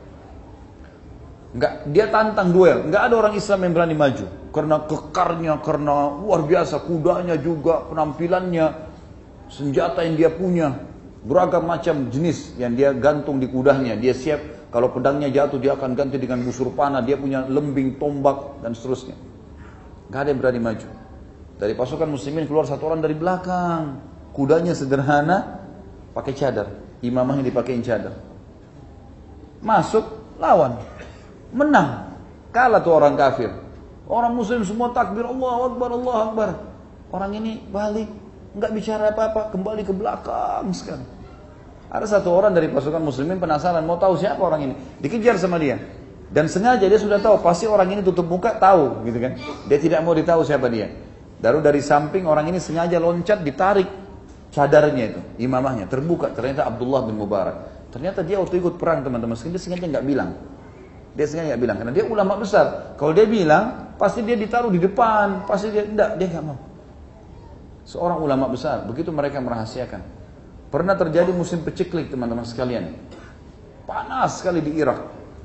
Dia tantang duel, enggak ada orang Islam yang berani maju karena kekarnya, karena luar biasa, kudanya juga, penampilannya, senjata yang dia punya, beragam macam jenis yang dia gantung di kudanya. Dia siap kalau pedangnya jatuh dia akan ganti dengan busur panah, dia punya lembing, tombak dan seterusnya. Enggak ada yang berani maju. Dari pasukan muslimin keluar satu orang dari belakang, kudanya sederhana, pakai cadar, imamahnya dipakein cadar. Masuk, lawan. Menang, kalah tuh orang kafir. Orang muslim semua takbir, Allahu Akbar, Allahu Akbar. Orang ini balik, nggak bicara apa-apa, kembali ke belakang sekali. Ada satu orang dari pasukan muslimin penasaran, mau tahu siapa orang ini. Dikejar sama dia. Dan sengaja dia sudah tahu, pasti orang ini tutup muka, tahu gitu kan. Dia tidak mau ditahu siapa dia. Lalu dari samping orang ini sengaja loncat, ditarik cadarnya itu, imamahnya, terbuka. Ternyata Abdullah bin Mubarak. Ternyata dia waktu ikut perang, teman-teman, dia sengaja nggak bilang. Dia sengaja nggak bilang, karena dia ulama besar. Kalau dia bilang, pasti dia ditaruh di depan, pasti dia nggak mau. Seorang ulama besar, begitu mereka merahasiakan. Pernah terjadi musim peceklik, teman-teman sekalian. Panas sekali di Irak.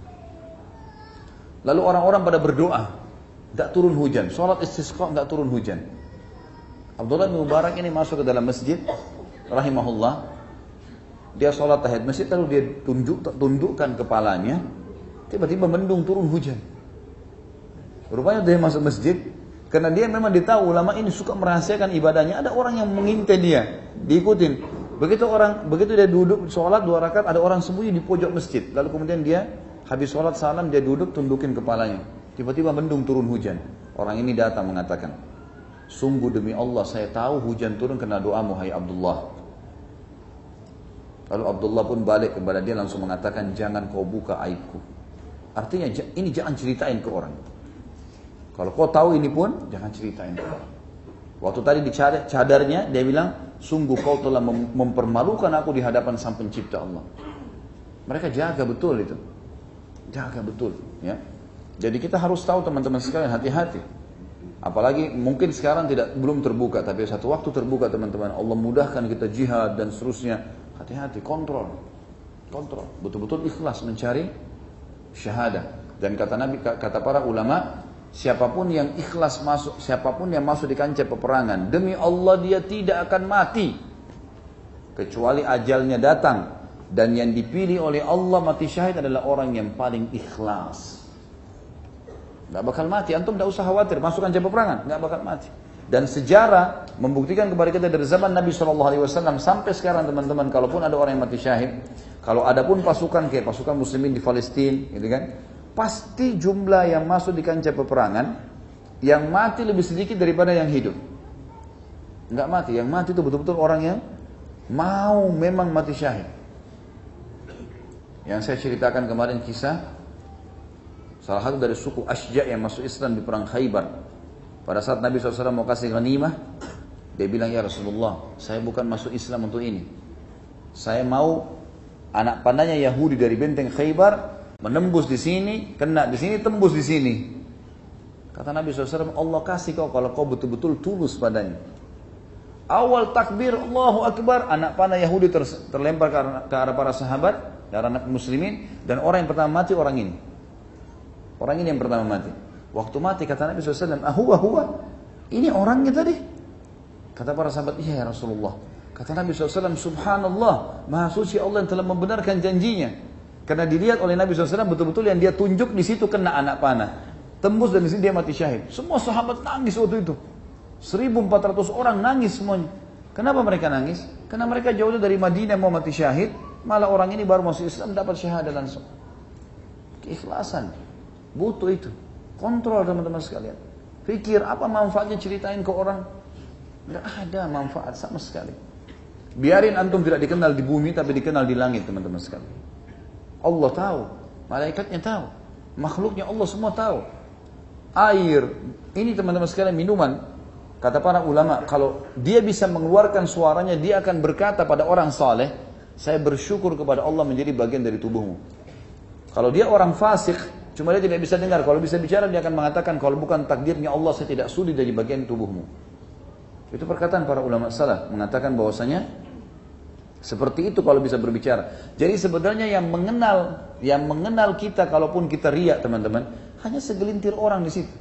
Lalu orang-orang pada berdoa, nggak turun hujan. Sholat istisqa nggak turun hujan. Abdullah bin Mubarak ini masuk ke dalam masjid, rahimahullah. Dia sholat tahiyat masjid, lalu dia tundukkan kepalanya. Tiba-tiba mendung, turun hujan. Rupanya dia masuk masjid, karena dia memang ditahu ulama ini suka merahasiakan ibadahnya. Ada orang yang mengintai dia, diikutin. Begitu dia duduk sholat 2 rakaat, ada orang sembunyi di pojok masjid. Lalu kemudian dia habis sholat salam, dia duduk tundukin kepalanya. Tiba-tiba mendung, turun hujan. Orang ini datang mengatakan, sungguh demi Allah saya tahu hujan turun karena doamu hai Abdullah. Lalu Abdullah pun balik kepada dia langsung mengatakan, jangan kau buka aibku. Artinya ini jangan ceritain ke orang. Kalau kau tahu ini pun jangan ceritain ke orang. Waktu tadi di cadarnya dia bilang, sungguh kau telah mempermalukan aku di hadapan Sang Pencipta Allah. Mereka jaga betul itu. Jaga betul, ya. Jadi kita harus tahu teman-teman sekalian, hati-hati. Apalagi mungkin sekarang belum terbuka, tapi satu waktu terbuka teman-teman. Allah mudahkan kita jihad dan seterusnya. Hati-hati, kontrol. Betul-betul ikhlas mencari syahadah. Dan kata Nabi, kata para ulama, siapapun yang ikhlas masuk, siapapun yang masuk di kancah peperangan, demi Allah dia tidak akan mati kecuali ajalnya datang. Dan yang dipilih oleh Allah mati syahid adalah orang yang paling ikhlas. Gak bakal mati, antum gak usah khawatir masuk kancah peperangan, gak bakal mati. Dan sejarah membuktikan kepada kita dari zaman Nabi SAW sampai sekarang teman-teman, kalaupun ada orang yang mati syahid, kalau ada pun pasukan kayak pasukan muslimin di Palestina, gitu kan, pasti jumlah yang masuk di kancah peperangan yang mati lebih sedikit daripada yang hidup. Enggak mati, yang mati itu betul-betul orang yang mau memang mati syahid. Yang saya ceritakan kemarin kisah salah satu dari suku Ashja' yang masuk Islam di perang Khaybar. Pada saat Nabi SAW mau kasih ghanimah, dia bilang, ya Rasulullah, saya bukan masuk Islam untuk ini. Saya mau anak panahnya Yahudi dari benteng Khaybar menembus di sini, kena di sini, tembus di sini. Kata Nabi SAW, Allah kasih kau kalau kau betul-betul tulus padanya. Awal takbir, Allahu Akbar, anak panah Yahudi terlempar ke arah para sahabat, ke arah anak muslimin, dan orang yang pertama mati orang ini. Orang ini yang pertama mati. Waktu mati kata Nabi SAW, huwa, ini orangnya tadi. Kata para sahabat, iya ya Rasulullah. Kata Nabi SAW, subhanallah, maha suci Allah yang telah membenarkan janjinya. Karena dilihat oleh Nabi SAW betul-betul yang dia tunjuk di situ kena anak panah. Tembus dan di sini dia mati syahid. Semua sahabat nangis waktu itu. 1.400 orang nangis semuanya. Kenapa mereka nangis? Karena mereka jauh dari Madinah mau mati syahid, malah orang ini baru masuk Islam dapat syahadah langsung. Keikhlasan. Butuh itu. Kontrol teman-teman sekalian. Pikir apa manfaatnya ceritain ke orang? Tidak ada manfaat sama sekali. Biarin antum tidak dikenal di bumi tapi dikenal di langit teman-teman sekalian. Allah tahu, malaikatnya tahu, makhluknya Allah semua tahu. Air, ini teman-teman sekalian minuman. Kata para ulama, kalau dia bisa mengeluarkan suaranya, dia akan berkata pada orang saleh, saya bersyukur kepada Allah menjadi bagian dari tubuhmu. Kalau dia orang fasik, cuma dia tidak bisa dengar. Kalau bisa bicara, dia akan mengatakan, kalau bukan takdirnya Allah, saya tidak sudi dari bagian tubuhmu. Itu perkataan para ulama salaf, mengatakan bahwasanya seperti itu kalau bisa berbicara. Jadi sebenarnya yang mengenal kita, kalaupun kita riak teman-teman, hanya segelintir orang di situ.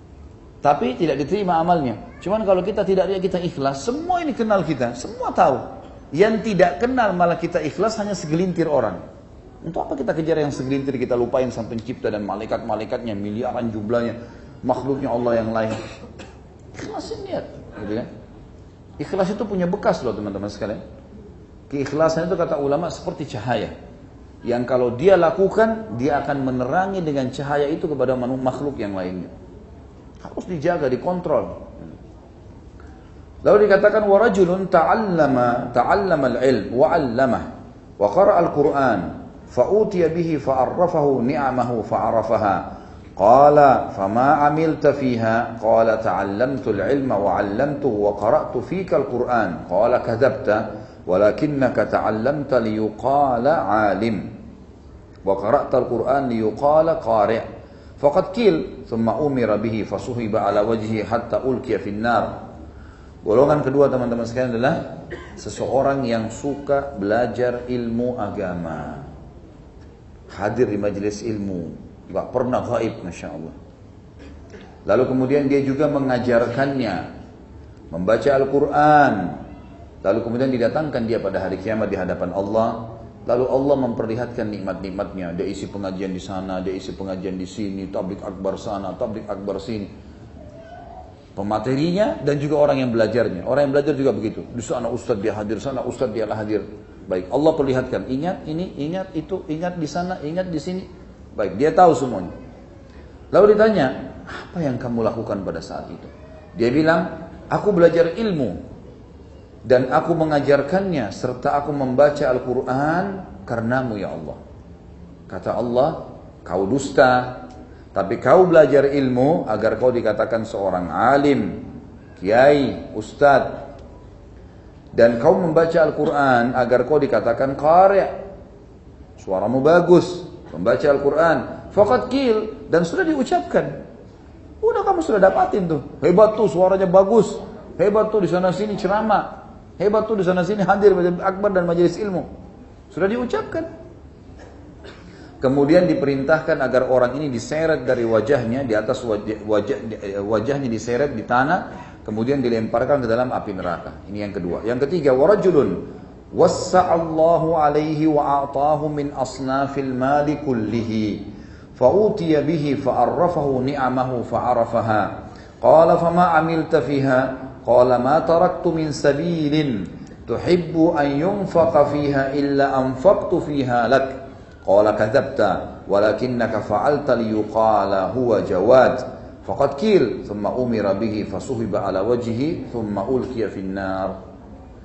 Tapi tidak diterima amalnya. Cuman kalau kita tidak riak, kita ikhlas, semua ini kenal kita, semua tahu. Yang tidak kenal malah kita ikhlas hanya segelintir orang. Untuk apa kita kejar yang segelintir, kita lupain sang pencipta dan malaikat-malaikatnya, miliaran jumlahnya, makhluknya Allah yang lain. Ikhlasin niat, gitu kan? Ikhlas itu punya bekas loh teman-teman sekalian. Keikhlasan itu kata ulama seperti cahaya. Yang kalau dia lakukan, dia akan menerangi dengan cahaya itu kepada makhluk yang lainnya. Harus dijaga, dikontrol. Lalu dikatakan warajulun ta'allama al-ilm wa 'allamah wa qara'a al-Qur'an fa utiya bihi fa 'arrafahu ni'amahu fa 'arafaha. Qala fama 'amilta fiha? Qala ta'allamtu al-'ilma wa 'allamtuhu wa qara'tu fika al-Qur'an. Qala kadzabta walakinnaka ta'allamta liyuqala 'alim wa qara'ta al-Qur'an liyuqala qari'. Faqad qil thumma umira bihi fasuhiba 'ala wajhihi hatta ulqiya fin nar. Golongan kedua teman-teman sekalian adalah seseorang yang suka belajar ilmu agama. Hadir di majelis ilmu, enggak pernah gaib, Masya Allah. Lalu kemudian dia juga mengajarkannya, membaca Al-Quran. Lalu kemudian didatangkan dia pada hari kiamat di hadapan Allah. Lalu Allah memperlihatkan nikmat-nikmatnya. Dia isi pengajian di sana, dia isi pengajian di sini, tabligh akbar sana, tabligh akbar sini. Pematerinya dan juga orang yang belajarnya. Orang yang belajar juga begitu. Di sana ustaz dia hadir, sana ustaz dia hadir. Baik, Allah perlihatkan, ingat ini, ingat itu, ingat di sana, ingat di sini. Baik, dia tahu semuanya. Lalu ditanya, apa yang kamu lakukan pada saat itu? Dia bilang, aku belajar ilmu dan aku mengajarkannya serta aku membaca Al-Quran karenamu ya Allah. Kata Allah, kau dusta, tapi kau belajar ilmu agar kau dikatakan seorang alim, kiai, ustadz. Dan kau membaca Al-Quran agar kau dikatakan qari', suaramu bagus, membaca Al-Quran. Faqad qil, dan sudah diucapkan. Udah kamu sudah dapatin tuh. Hebat tuh suaranya bagus. Hebat tuh di sana sini ceramah. Hebat tuh di sana sini hadir majelis akbar dan majelis ilmu. Sudah diucapkan. Kemudian diperintahkan agar orang ini diseret dari wajahnya, di atas wajahnya diseret di tanah, kemudian dilemparkan ke dalam api neraka. Ini yang kedua. Yang ketiga, warajulun wassa'allahu alaihi wa a'tahu min asnafil mali kullihi fa'utiya bihi fa'arrafahu ni'amahu fa'arafaha. Qala fama 'amilta fiha? Qala ma taraktu min sabilin tuhibbu an yunfaqa fiha illa anfaqtu fiha lak. Qala kadzabta walakinnaka fa'alta liyuqala huwa jawad. Faqad qil thumma umira bihi fasuhiba ala wajhihi thumma ulqiya fin nar.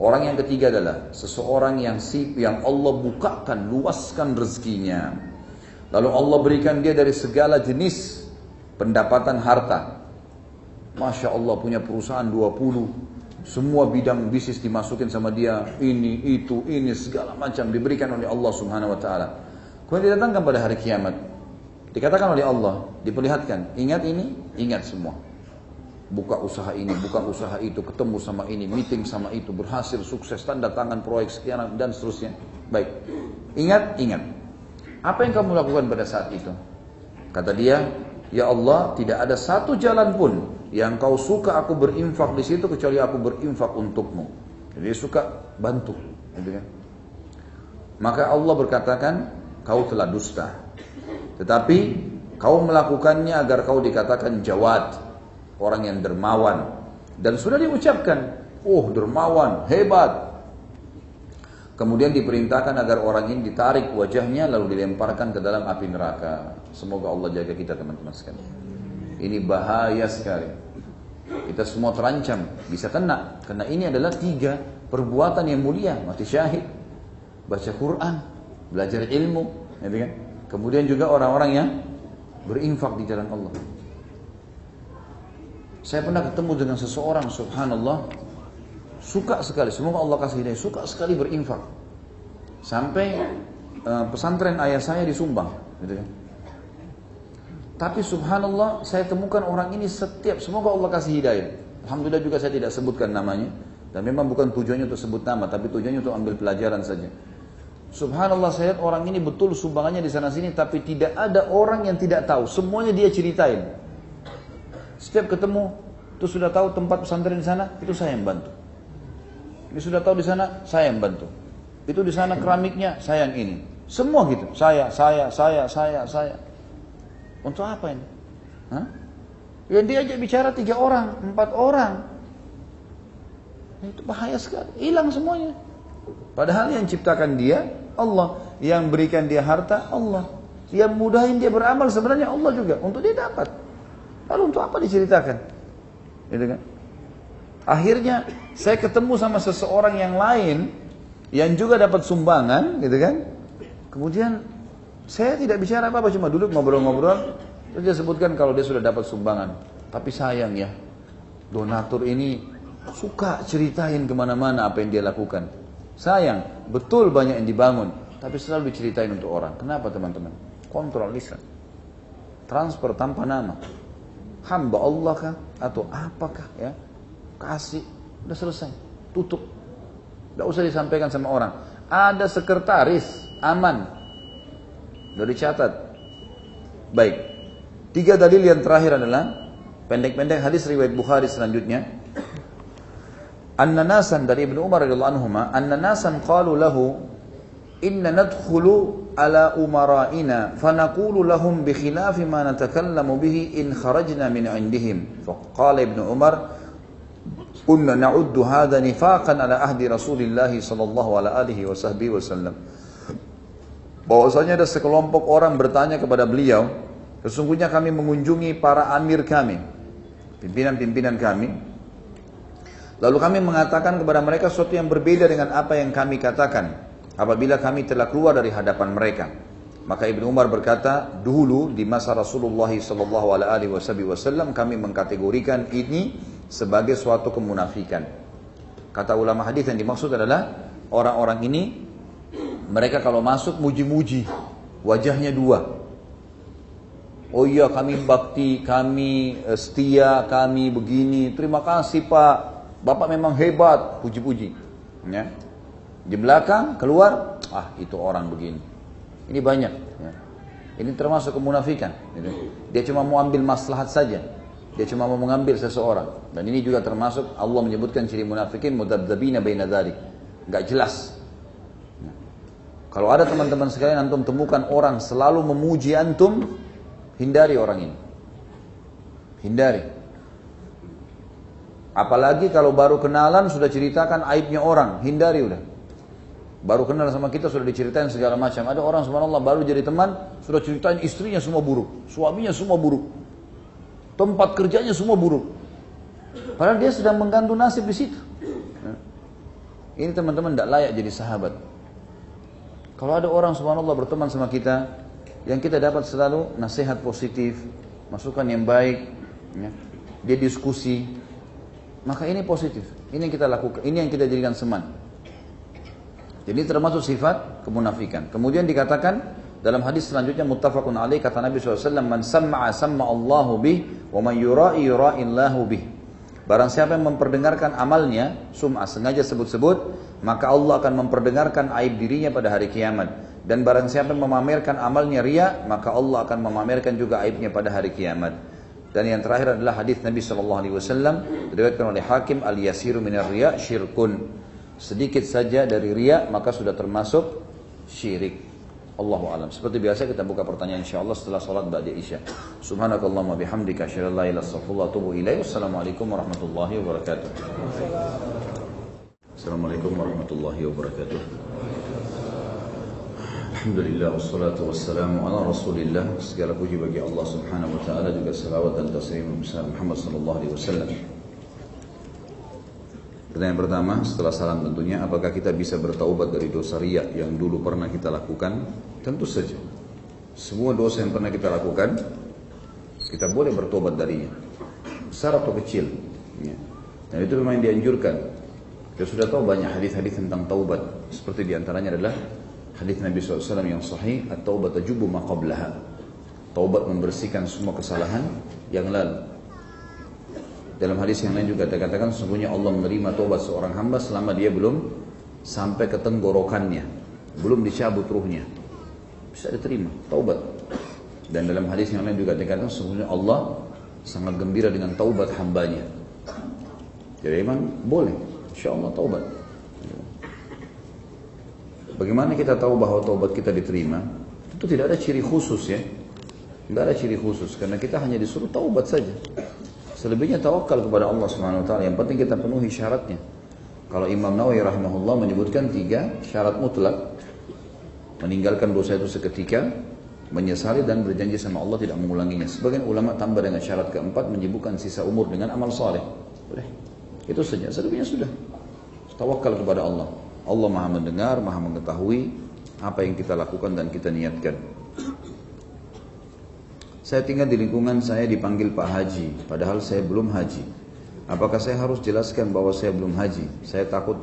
Orang yang ketiga adalah seseorang yang Allah bukakan, luaskan rezekinya. Lalu Allah berikan dia dari segala jenis pendapatan harta. Masya Allah punya perusahaan 20, semua bidang bisnis dimasukin sama dia, ini, itu, ini, segala macam diberikan oleh Allah Subhanahu Wa Taala. Kemudian didatangkan pada hari kiamat, dikatakan oleh Allah, diperlihatkan, ingat ini, ingat semua. Buka usaha ini, buka usaha itu, ketemu sama ini, meeting sama itu, berhasil, sukses, tanda tangan proyek sekian dan seterusnya. Baik, ingat, ingat. Apa yang kamu lakukan pada saat itu? Kata dia, ya Allah, tidak ada satu jalan pun yang kau suka aku berinfak di situ kecuali aku berinfak untukmu. Jadi dia suka bantu, gitu kan? Maka Allah berkatakan, kau telah dusta. Tetapi kau melakukannya agar kau dikatakan jawad, orang yang dermawan. Dan sudah diucapkan, oh dermawan, hebat. Kemudian diperintahkan agar orang ini ditarik wajahnya lalu dilemparkan ke dalam api neraka. Semoga Allah jaga kita teman-teman sekalian. Ini bahaya sekali. Kita semua terancam, bisa kena. Karena ini adalah 3 perbuatan yang mulia. Mati syahid, baca Quran, belajar ilmu, gitu kan? Kemudian juga orang-orang yang berinfak di jalan Allah. Saya pernah ketemu dengan seseorang, subhanallah, suka sekali, semoga Allah kasih hidayah, suka sekali berinfak. Sampai pesantren ayah saya disumbang, gitu kan. Tapi subhanallah, saya temukan orang ini setiap, semoga Allah kasih hidayah. Alhamdulillah juga saya tidak sebutkan namanya, dan memang bukan tujuannya untuk sebut nama, tapi tujuannya untuk ambil pelajaran saja. Subhanallah, saya lihat orang ini betul sumbangannya di sana sini, tapi tidak ada orang yang tidak tahu, semuanya dia ceritain. Setiap ketemu, itu sudah tahu tempat pesantren di sana, itu saya yang bantu. Ini sudah tahu di sana, saya yang bantu. Itu di sana keramiknya, saya yang ini. Semua gitu, saya. Untuk apa ini? Hah? Yang diajak bicara 3 orang, 4 orang. Itu bahaya sekali, hilang semuanya. Padahal yang ciptakan dia, Allah. Yang berikan dia harta, Allah. Yang mudahin dia beramal sebenarnya Allah juga, untuk dia dapat. Lalu untuk apa diceritakan? Gitu kan? Akhirnya saya ketemu sama seseorang yang lain yang juga dapat sumbangan, gitu kan? Kemudian saya tidak bicara apa-apa, cuma duduk ngobrol-ngobrol. Terus dia sebutkan kalau dia sudah dapat sumbangan. Tapi sayang ya, donatur ini suka ceritain kemana-mana apa yang dia lakukan. Sayang, betul banyak yang dibangun, tapi selalu diceritain untuk orang. Kenapa teman-teman? Kontrol lisan. Transfer tanpa nama. Hamba Allah kah? Atau apakah ya? Kasih, udah selesai, tutup. Tidak usah disampaikan sama orang. Ada sekretaris, aman. Udah dicatat. Baik. 3 dalil yang terakhir adalah pendek-pendek hadis riwayat Bukhari selanjutnya. Anna nasan dari Ibnu Umar radhiyallahu anhuma, anna nasan qalu lahu inna nadkhulu ala umara'ina fanaqulu lahum bi khilafi ma natakallamu bihi in kharajna min indihim. Faqala Ibnu Umar, kunna na'uddu hadha nifaqan ala ahdi Rasulillah sallallahu alaihi wasallam. Bahwasanya ada sekelompok orang bertanya kepada beliau, sesungguhnya kami mengunjungi para amir kami, pimpinan-pimpinan kami. Lalu kami mengatakan kepada mereka sesuatu yang berbeda dengan apa yang kami katakan apabila kami telah keluar dari hadapan mereka. Maka Ibnu Umar berkata, dulu di masa Rasulullah sallallahu alaihi wasallam kami mengkategorikan ini sebagai suatu kemunafikan. Kata ulama hadis yang dimaksud adalah orang-orang ini, mereka kalau masuk muji-muji, wajahnya 2. Oh iya, kami bakti, kami setia, kami begini, terima kasih Pak, Bapak memang hebat, puji-puji. Ya. Di belakang keluar, itu orang begini. Ini banyak. Ya. Ini termasuk kemunafikan. Dia cuma mau ambil maslahat saja. Dia cuma mau mengambil seseorang. Dan ini juga termasuk Allah menyebutkan ciri munafikin mudabdabina baina dzalik. Enggak jelas. Ya. Kalau ada teman-teman sekalian antum temukan orang selalu memuji antum, hindari orang ini. Hindari. Apalagi kalau baru kenalan sudah ceritakan aibnya orang, hindari udah. Baru kenal sama kita sudah diceritain segala macam. Ada orang subhanallah baru jadi teman, sudah ceritain istrinya semua buruk, suaminya semua buruk, tempat kerjanya semua buruk. Padahal dia sedang menggantung nasib di situ. Ini teman-teman tidak layak jadi sahabat. Kalau ada orang subhanallah berteman sama kita, yang kita dapat selalu nasihat positif, masukan yang baik, ya, dia diskusi, maka ini positif. Ini yang kita lakukan, ini yang kita jadikan teman. Jadi termasuk sifat kemunafikan. Kemudian dikatakan dalam hadis selanjutnya muttafaqun alaih, kata Nabi SAW, man samma'a samma'allahu bih, wa man yura'i yura'illahu bih. Barang siapa yang memperdengarkan amalnya, sum'ah, sengaja sebut-sebut, maka Allah akan memperdengarkan aib dirinya pada hari kiamat. Dan barang siapa yang memamerkan amalnya riya, maka Allah akan memamerkan juga aibnya pada hari kiamat. Dan yang terakhir adalah hadis Nabi SAW, diriwayatkan oleh Hakim, al-yasiru minar riya syirkun. Sedikit saja dari riya, maka sudah termasuk syirik. Allahu alam. Seperti biasa kita buka pertanyaan insyaallah setelah salat ba'da isya. Subhanakallahumma bihamdika asyhadu an la ilaha illa anta astaghfiruka wa atubu ilaik. Wassalamualaikum warahmatullahi wabarakatuh. Assalamualaikum warahmatullahi wabarakatuh. Alhamdulillah wassalatu wassalamu ala Rasulillah. Segala puji bagi Allah Subhanahu wa taala, juga salawat dan taslim kepada Muhammad sallallahu alaihi wasallam. Pertanyaan pertama setelah salam tentunya, apakah kita bisa bertaubat dari dosa riya yang dulu pernah kita lakukan? Tentu saja. Semua dosa yang pernah kita lakukan, kita boleh bertobat darinya, besar atau kecil. Ya. Dan itu memang yang dianjurkan. Kita sudah tahu banyak hadis-hadis tentang taubat. Seperti diantaranya adalah hadis Nabi SAW yang sahih, at-taubat tajubu ma qablaha. Taubat membersihkan semua kesalahan yang lalu. Dalam hadis yang lain juga dikatakan sesungguhnya Allah menerima taubat seorang hamba selama dia belum sampai ke tenggorokannya, belum dicabut ruhnya, bisa diterima taubat. Dan dalam hadis yang lain juga dikatakan sesungguhnya Allah sangat gembira dengan taubat hambanya. Jadi memang boleh, insya Allah taubat. Bagaimana kita tahu bahwa taubat kita diterima? Itu tidak ada ciri khusus ya, tidak ada ciri khusus karena kita hanya disuruh taubat saja. Selebihnya tawakal kepada Allah Subhanahu wa taala. Yang penting kita penuhi syaratnya. Kalau Imam Nawawi rahimahullah menyebutkan 3 syarat mutlak. Meninggalkan dosa itu seketika, menyesali dan berjanji sama Allah tidak mengulanginya. Sebagian ulama tambah dengan syarat keempat, menyibukkan sisa umur dengan amal saleh. Boleh. Itu saja. Selebihnya sudah. Tawakal kepada Allah. Allah Maha mendengar, Maha mengetahui apa yang kita lakukan dan kita niatkan. Saya tinggal di lingkungan saya dipanggil Pak Haji, padahal saya belum haji. Apakah saya harus jelaskan bahwa saya belum haji? Saya takut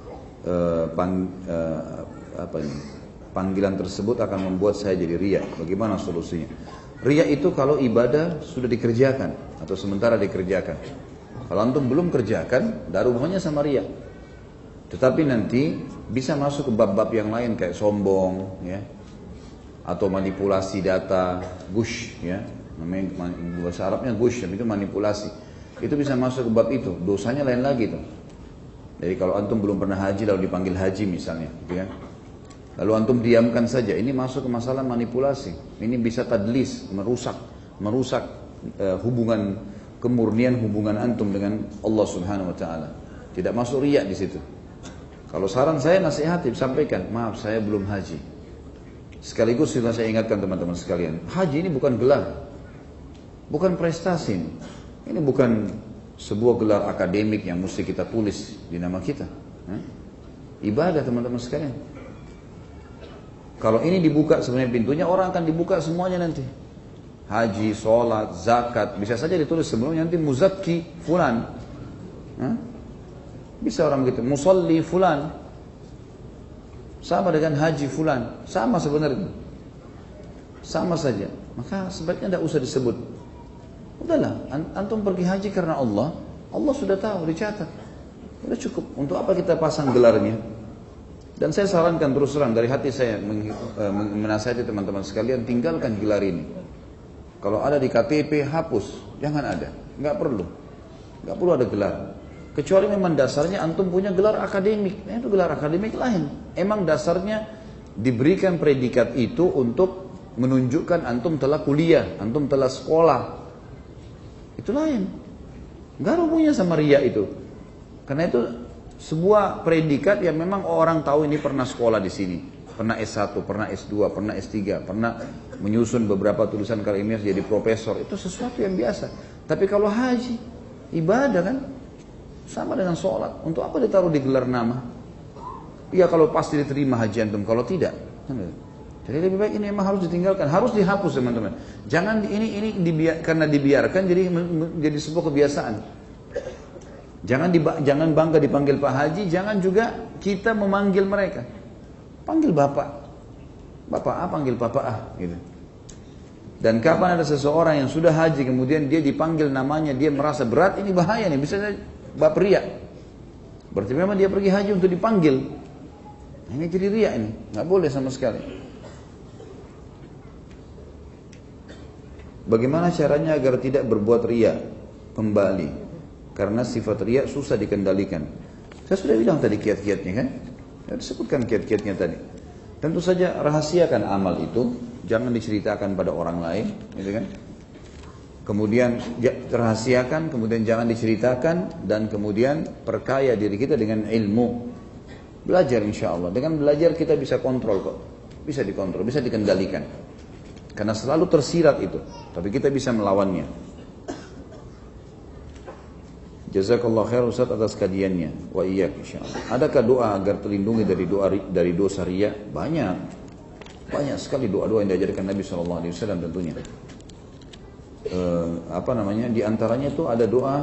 panggilan tersebut akan membuat saya jadi riya. Bagaimana solusinya? Riya itu kalau ibadah sudah dikerjakan atau sementara dikerjakan. Kalau antum belum kerjakan, tidak ada hubungannya sama riya. Tetapi nanti bisa masuk ke bab-bab yang lain kayak sombong, ya, atau manipulasi data, gush, ya, namanya bahasa Arabnya gush, itu manipulasi. Itu bisa masuk ke bab itu, dosanya lain lagi tuh. Jadi kalau antum belum pernah haji lalu dipanggil haji misalnya, gitu kan? Lalu antum diamkan saja, ini masuk ke masalah manipulasi. Ini bisa tadlis, merusak hubungan kemurnian hubungan antum dengan Allah Subhanahu wa taala. Tidak masuk riya di situ. Kalau saran saya nasihati, sampaikan, maaf saya belum haji. Sekaligus sudah saya ingatkan teman-teman sekalian, haji ini bukan gelar, bukan prestasi, ini bukan sebuah gelar akademik yang mesti kita tulis di nama kita. Ibadah teman-teman sekalian. Kalau ini dibuka sebenarnya pintunya, orang akan dibuka semuanya nanti. Haji, sholat, zakat, bisa saja ditulis sebelumnya nanti muzakki fulan. Bisa orang begitu, musalli fulan. Sama dengan haji fulan, sama sebenarnya, sama saja. Maka sebaiknya tidak usah disebut. Udahlah, antum pergi haji karena Allah, Allah sudah tahu, dicatat. Udah cukup. Untuk apa kita pasang gelarnya? Dan saya sarankan terus terang dari hati saya menasihati teman-teman sekalian, tinggalkan gelar ini. Kalau ada di KTP hapus, jangan ada, nggak perlu ada gelar. Kecuali memang dasarnya antum punya gelar akademik, itu gelar akademik lain. Emang dasarnya diberikan predikat itu untuk menunjukkan antum telah kuliah, antum telah sekolah. Itu lain. Nggak ada hubungannya sama riya itu. Karena itu sebuah predikat yang memang orang tahu ini pernah sekolah di sini, pernah S1, pernah S2, pernah S3, pernah menyusun beberapa tulisan ilmiah jadi profesor. Itu sesuatu yang biasa. Tapi kalau haji, ibadah kan, sama dengan sholat. Untuk apa ditaruh di gelar nama? Iya kalau pasti diterima haji antum, kalau tidak. Jadi lebih baik ini memang harus ditinggalkan, harus dihapus teman-teman. Jangan ini karena dibiarkan jadi sebuah kebiasaan. Jangan bangga dipanggil Pak Haji, jangan juga kita memanggil mereka. Panggil Bapak. Bapak A panggil Bapak A gitu. Dan kapan ada seseorang yang sudah haji kemudian dia dipanggil namanya, dia merasa berat, ini bahaya nih, bisa bab riya. Berarti memang dia pergi haji untuk dipanggil. Ini jadi riya ini, nggak boleh sama sekali. Bagaimana caranya agar tidak berbuat riya kembali? Karena sifat riya susah dikendalikan. Saya sudah bilang tadi kiat-kiatnya kan? Saya disebutkan kiat-kiatnya tadi. Tentu saja rahasiakan amal itu, jangan diceritakan pada orang lain, gitu kan? Kemudian rahasiakan, kemudian jangan diceritakan, dan kemudian perkaya diri kita dengan ilmu. Belajar insya Allah. Dengan belajar kita bisa kontrol kok. Bisa dikontrol, bisa dikendalikan. Karena selalu tersirat itu. Tapi kita bisa melawannya. Jazakallah khair Ustaz atas kajiannya. Wa iyyak insyaallah. Adakah doa agar terlindungi dari dosa riya? Banyak. Banyak sekali doa-doa yang diajarkan Nabi SAW tentunya. Di antaranya itu ada doa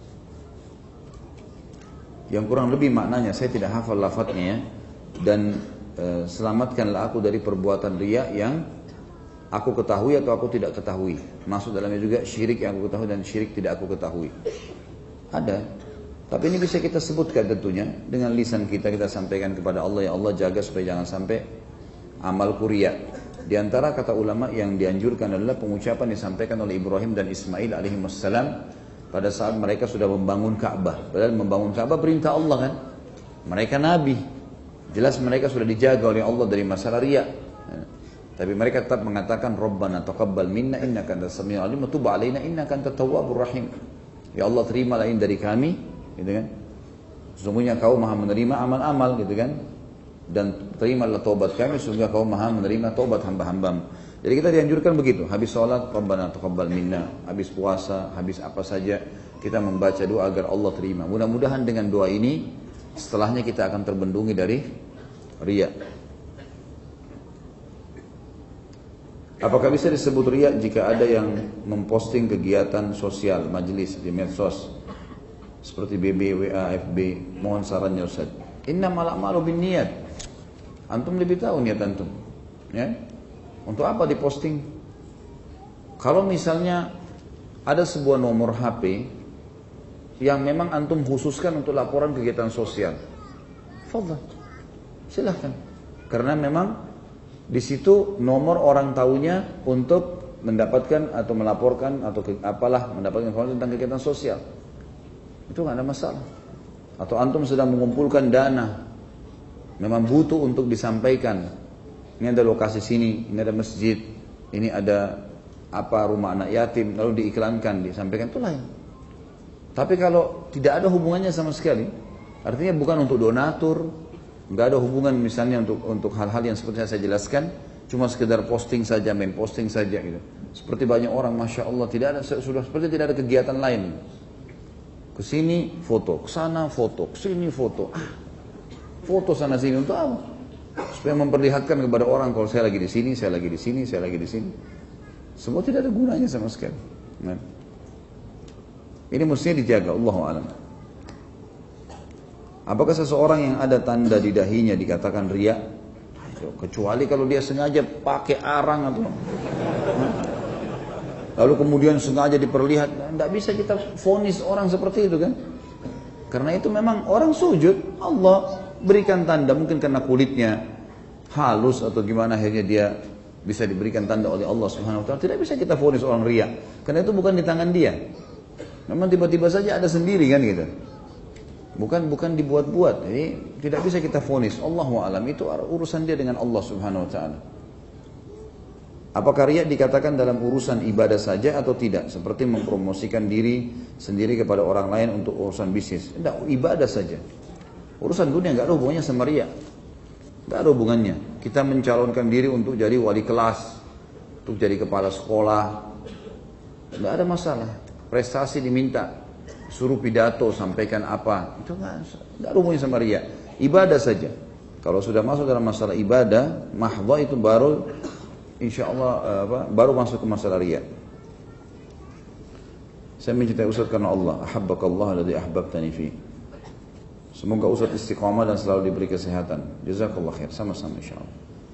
yang kurang lebih maknanya saya tidak hafal lafadznya ya. Dan selamatkanlah aku dari perbuatan riya yang aku ketahui atau aku tidak ketahui. Masuk dalamnya juga syirik yang aku ketahui dan syirik tidak aku ketahui. Ada. Tapi ini bisa kita sebutkan tentunya dengan lisan kita sampaikan kepada Allah, ya Allah jaga supaya jangan sampai amalku riya. Di antara kata ulama yang dianjurkan adalah pengucapan disampaikan oleh Ibrahim dan Ismail alaihissalam pada saat mereka sudah membangun Ka'bah. Padahal membangun Ka'bah perintah Allah kan. Mereka nabi. Jelas mereka sudah dijaga oleh Allah dari masalah riya. Tapi mereka tetap mengatakan Rabbana taqabbal minna innaka antas samiul alim wa tub alaina innaka antat tawwabur rahim. Ya Allah terimalah ini dari kami, gitu kan? Sesungguhnya Kau Maha menerima amal-amal, gitu kan? Dan terimalah taubat kami, sesungguhnya Kau Maha menerima taubat hamba-hambamu. Jadi kita dianjurkan begitu. Habis sholat, Rabbana taqabbal minna. Habis puasa, habis apa saja, kita membaca doa agar Allah terima. Mudah-mudahan dengan doa ini, setelahnya kita akan terbendungi dari riya. Apakah bisa disebut riya jika ada yang memposting kegiatan sosial, majelis di medsos seperti BB, WA, FB? Mohon sarannya Ustaz. Innamal a'malu binniyat. Antum lebih tahu niat antum. Ya? Untuk apa diposting? Kalau misalnya ada sebuah nomor HP yang memang antum khususkan untuk laporan kegiatan sosial, fadhal, silahkan. Karena memang di situ nomor orang tahunya untuk mendapatkan atau melaporkan atau mendapatkan informasi tentang kegiatan sosial. Itu nggak ada masalah. Atau antum sedang mengumpulkan dana, memang butuh untuk disampaikan. Ini ada lokasi sini, ini ada masjid, ini ada rumah anak yatim, lalu diiklankan, disampaikan, itu lain. Tapi kalau tidak ada hubungannya sama sekali, artinya bukan untuk donatur. Nggak ada hubungan misalnya untuk hal-hal yang seperti yang saya jelaskan, cuma sekedar posting saja, main posting saja gitu. Seperti banyak orang, masya Allah, sudah seperti tidak ada kegiatan lain. Kesini foto, kesana foto, kesini foto, foto sana sini untuk apa? Supaya memperlihatkan kepada orang kalau saya lagi di sini, saya lagi di sini, saya lagi di sini. Semua tidak ada gunanya sama sekali. Nah, ini mestinya dijaga, Allahu a'lam. Apakah seseorang yang ada tanda di dahinya dikatakan riya? Kecuali kalau dia sengaja pakai arang atau lalu kemudian sengaja diperlihat. Tidak bisa kita vonis orang seperti itu kan? Karena itu memang orang sujud, Allah berikan tanda, mungkin karena kulitnya halus atau gimana akhirnya dia bisa diberikan tanda oleh Allah Subhanahu wa taala. Tidak bisa kita vonis orang riya, karena itu bukan di tangan dia. Memang tiba-tiba saja ada sendiri kan gitu. Bukan dibuat-buat. Jadi tidak bisa kita vonis. Allahu a'lam, itu urusan dia dengan Allah Subhanahu wa taala. Apakah riya dikatakan dalam urusan ibadah saja atau tidak? Seperti mempromosikan diri sendiri kepada orang lain untuk urusan bisnis. Tidak, ibadah saja. Urusan dunia enggak ada hubungannya sama riya. Enggak ada hubungannya. Kita mencalonkan diri untuk jadi wali kelas, untuk jadi kepala sekolah. Enggak ada masalah. Prestasi diminta. Suruh pidato, sampaikan apa, itu nggak ada hubungannya sama riya. Ibadah saja. Kalau sudah masuk dalam masalah ibadah, mahdhah itu baru insya Allah baru masuk ke masalah riya. Saya mencintai Ustaz karena Allah. Ahabbakallah alladhi ahbabtani fi. Semoga Ustaz istiqamah dan selalu diberi kesehatan. Jazakallah khair. Sama-sama insyaallah.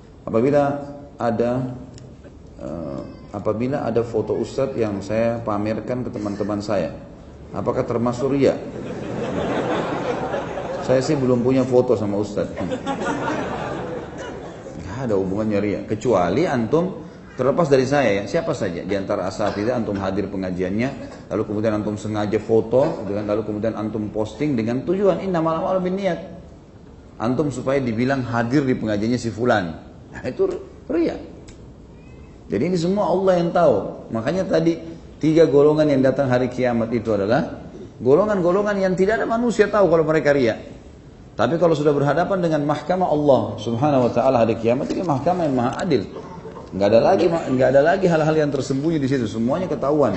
Apabila ada foto Ustaz yang saya pamerkan ke teman-teman saya, apakah termasuk riya? Saya sih belum punya foto sama Ustaz. Nggak ada hubungannya riya. Kecuali antum, terlepas dari saya ya, siapa saja di antara asatidzah antum hadir pengajiannya, lalu kemudian antum sengaja foto, lalu kemudian antum posting dengan tujuan innamal a'malu binniyat. Antum supaya dibilang hadir di pengajiannya si fulan. Nah, itu riya. Jadi ini semua Allah yang tahu. Makanya tadi 3 golongan yang datang hari kiamat itu adalah golongan-golongan yang tidak ada manusia tahu kalau mereka riya. Tapi kalau sudah berhadapan dengan mahkamah Allah Subhanahu wa taala hari kiamat, ini mahkamah yang maha adil. Nggak ada lagi hal-hal yang tersembunyi di situ, semuanya ketahuan.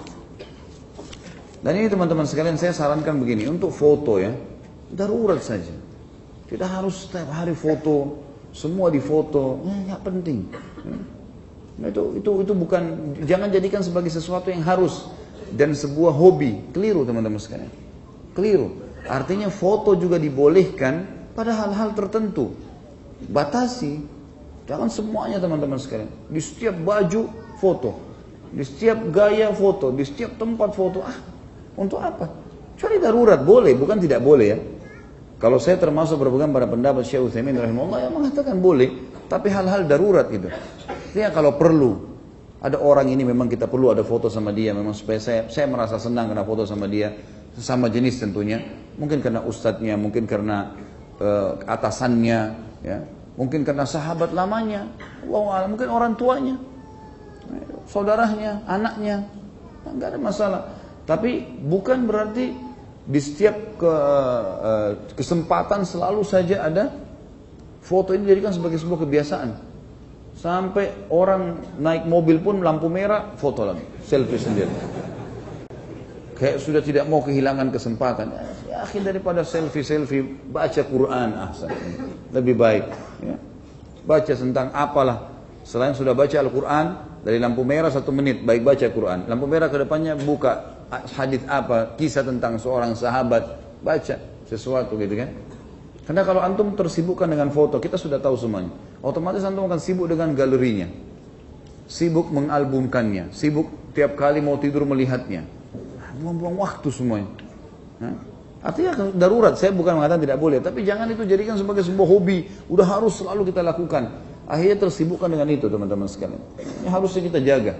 Dan ini teman-teman sekalian, saya sarankan begini, untuk foto ya, darurat saja. Tidak harus setiap hari foto, semua difoto, nggak penting. Nah, itu bukan, jangan jadikan sebagai sesuatu yang harus dan sebuah hobi. Keliru teman-teman sekalian, keliru. Artinya foto juga dibolehkan pada hal-hal tertentu. Batasi. Jangan semuanya teman-teman sekalian. Di setiap baju foto, di setiap gaya foto, di setiap tempat foto. Untuk apa? Kecuali darurat boleh, bukan tidak boleh ya. Kalau saya termasuk berpegang pada pendapat Syekh Utsaimin rahimahullah yang mengatakan boleh, tapi hal-hal darurat itu. Dia kalau perlu, ada orang ini memang kita perlu ada foto sama dia, memang supaya saya merasa senang karena foto sama dia, sesama jenis tentunya. Mungkin karena ustadznya, mungkin karena atasannya, ya. Mungkin karena sahabat lamanya, mungkin orang tuanya, saudaranya, anaknya, nggak ada masalah. Tapi bukan berarti di setiap kesempatan selalu saja ada foto ini dijadikan sebagai sebuah kebiasaan. Sampai orang naik mobil pun lampu merah, foto lagi, selfie sendiri. Kayak sudah tidak mau kehilangan kesempatan. Ya, daripada selfie, baca Quran lebih baik. Ya. Baca tentang apalah. Selain sudah baca Al-Quran, dari lampu merah 1 menit, baik baca Quran. Lampu merah ke depannya buka hadis apa, kisah tentang seorang sahabat, baca sesuatu gitu kan. Karena kalau antum tersibukkan dengan foto, kita sudah tahu semuanya. Otomatis antum akan sibuk dengan galerinya. Sibuk mengalbumkannya, sibuk tiap kali mau tidur melihatnya. Buang-buang waktu semuanya. Artinya darurat, saya bukan mengatakan tidak boleh, tapi jangan itu jadikan sebagai sebuah hobi, udah harus selalu kita lakukan. Akhirnya tersibukkan dengan itu teman-teman sekalian. Ini harusnya kita jaga.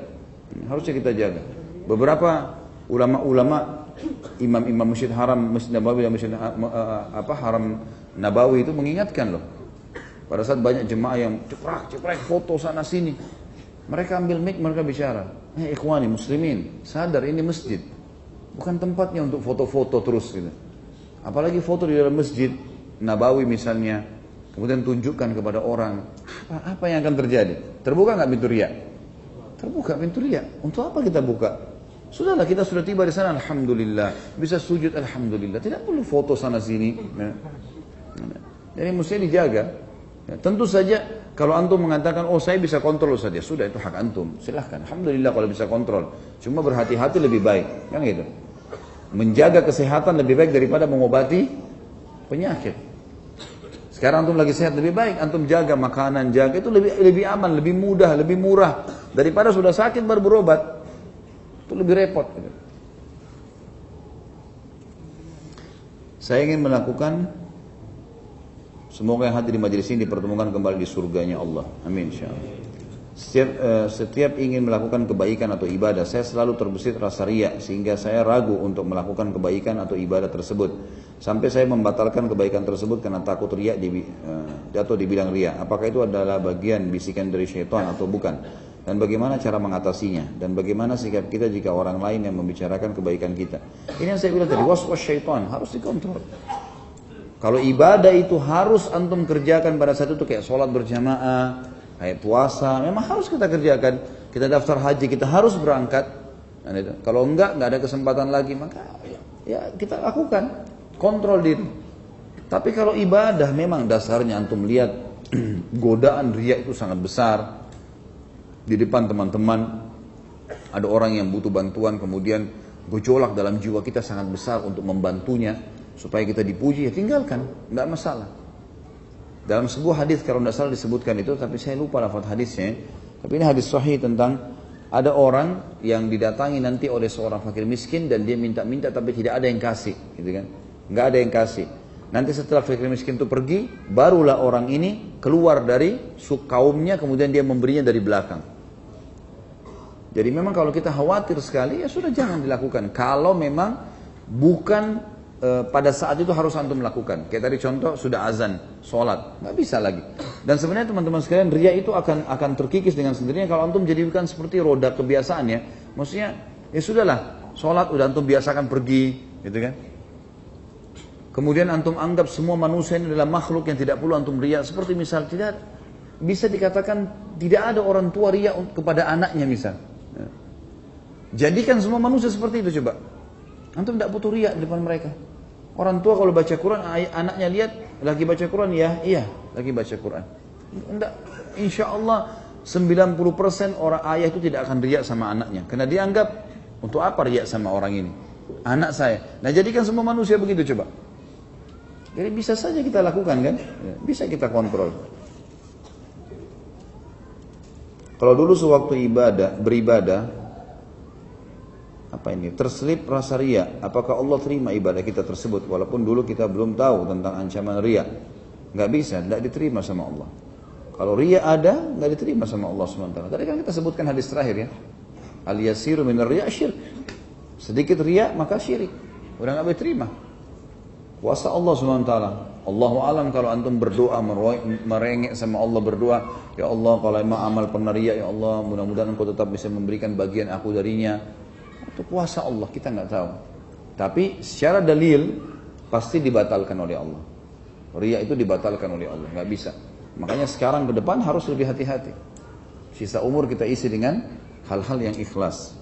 Beberapa ulama-ulama, imam-imam Masjid Haram, Masjid Nabawi dan Masjid Haram Nabawi itu mengingatkan loh. Pada saat banyak jemaah yang ceprek foto sana sini, mereka ambil mic, mereka bicara, ikhwani muslimin, sadar ini masjid. Bukan tempatnya untuk foto-foto terus gitu. Apalagi foto di dalam Masjid Nabawi misalnya, kemudian tunjukkan kepada orang, apa yang akan terjadi? Terbuka nggak pintu riya? Terbuka pintu riya. Untuk apa kita buka? Sudahlah, kita sudah tiba di sana, alhamdulillah, bisa sujud alhamdulillah, tidak perlu foto sana sini. Jadi mesti dijaga. Ya, tentu saja kalau antum mengatakan, oh saya bisa kontrol saja, sudah itu hak antum, silahkan. Alhamdulillah kalau bisa kontrol. Cuma berhati-hati lebih baik, kan gitu. Menjaga kesehatan lebih baik daripada mengobati penyakit. Sekarang antum lagi sehat, lebih baik antum jaga makanan, jaga itu lebih aman, lebih mudah, lebih murah daripada sudah sakit baru berobat. Itu lebih repot. Gitu. Saya ingin melakukan, semoga yang hadir di majelis ini dipertemukan kembali di surganya Allah. Amin insyaallah. Setiap ingin melakukan kebaikan atau ibadah, saya selalu terbesit rasa riya sehingga saya ragu untuk melakukan kebaikan atau ibadah tersebut. Sampai saya membatalkan kebaikan tersebut karena takut riya atau dibilang riya. Apakah itu adalah bagian bisikan dari syaitan atau bukan? Dan bagaimana cara mengatasinya? Dan bagaimana sikap kita jika orang lain yang membicarakan kebaikan kita? Ini yang saya bilang tadi, was syaitan harus dikontrol. Kalau ibadah itu harus antum kerjakan pada saat itu, kayak sholat berjamaah, kayak puasa, memang harus kita kerjakan. Kita daftar haji, kita harus berangkat. Kalau enggak ada kesempatan lagi, maka ya kita lakukan. Kontrol diri. Tapi kalau ibadah memang dasarnya antum lihat godaan riya itu sangat besar. Di depan teman-teman ada orang yang butuh bantuan, kemudian gejolak dalam jiwa kita sangat besar untuk membantunya supaya kita dipuji, ya tinggalkan, nggak masalah. Dalam sebuah hadis kalau tidak salah disebutkan itu, tapi saya lupa lafaz hadisnya. Tapi ini hadis sahih tentang ada orang yang didatangi nanti oleh seorang fakir miskin dan dia minta-minta tapi tidak ada yang kasih, gitu kan? Nggak ada yang kasih. Nanti setelah fakir miskin itu pergi, barulah orang ini keluar dari kaumnya, kemudian dia memberinya dari belakang. Jadi memang kalau kita khawatir sekali, ya sudah jangan dilakukan. Kalau memang bukan pada saat itu harus antum melakukan. Kayak tadi contoh, sudah azan, sholat, nggak bisa lagi. Dan sebenarnya teman-teman sekalian, riya itu akan terkikis dengan sendirinya kalau antum jadikan seperti roda kebiasaan ya. Maksudnya, ya sudahlah, sholat udah antum biasakan pergi, gitu kan. Kemudian antum anggap semua manusia ini adalah makhluk yang tidak perlu antum riya. Seperti misal, tidak bisa dikatakan tidak ada orang tua riya kepada anaknya misal. Jadikan semua manusia seperti itu coba. Antum tidak butuh riya di depan mereka. Orang tua kalau baca Quran, anaknya lihat lagi baca Quran, ya iya lagi baca Quran. Enggak, insya Allah 90% orang ayah itu tidak akan riya sama anaknya. Karena dia anggap, untuk apa riya sama orang ini? Anak saya. Nah jadikan semua manusia begitu coba. Jadi bisa saja kita lakukan kan? Bisa kita kontrol. Kalau dulu sewaktu beribadah, terselip rasa riya, apakah Allah terima ibadah kita tersebut walaupun dulu kita belum tahu tentang ancaman riya? Nggak bisa, tidak diterima sama Allah. Kalau riya ada, nggak diterima sama Allah SWT. Tadi kan kita sebutkan hadis terakhir ya, al yasiru minar riya syirk, sedikit riya maka syirik, udah nggak diterima. Kuasa Allah SWT. Allahu alam kalau antum berdoa merengek sama Allah, berdoa, ya Allah kalau emang amal pernah riya, ya Allah mudah-mudahan engkau tetap bisa memberikan bagian aku darinya. Itu kuasa Allah, kita nggak tahu. Tapi secara dalil pasti dibatalkan oleh Allah. Riya itu dibatalkan oleh Allah, nggak bisa. Makanya sekarang ke depan harus lebih hati-hati. Sisa umur kita isi dengan hal-hal yang ikhlas.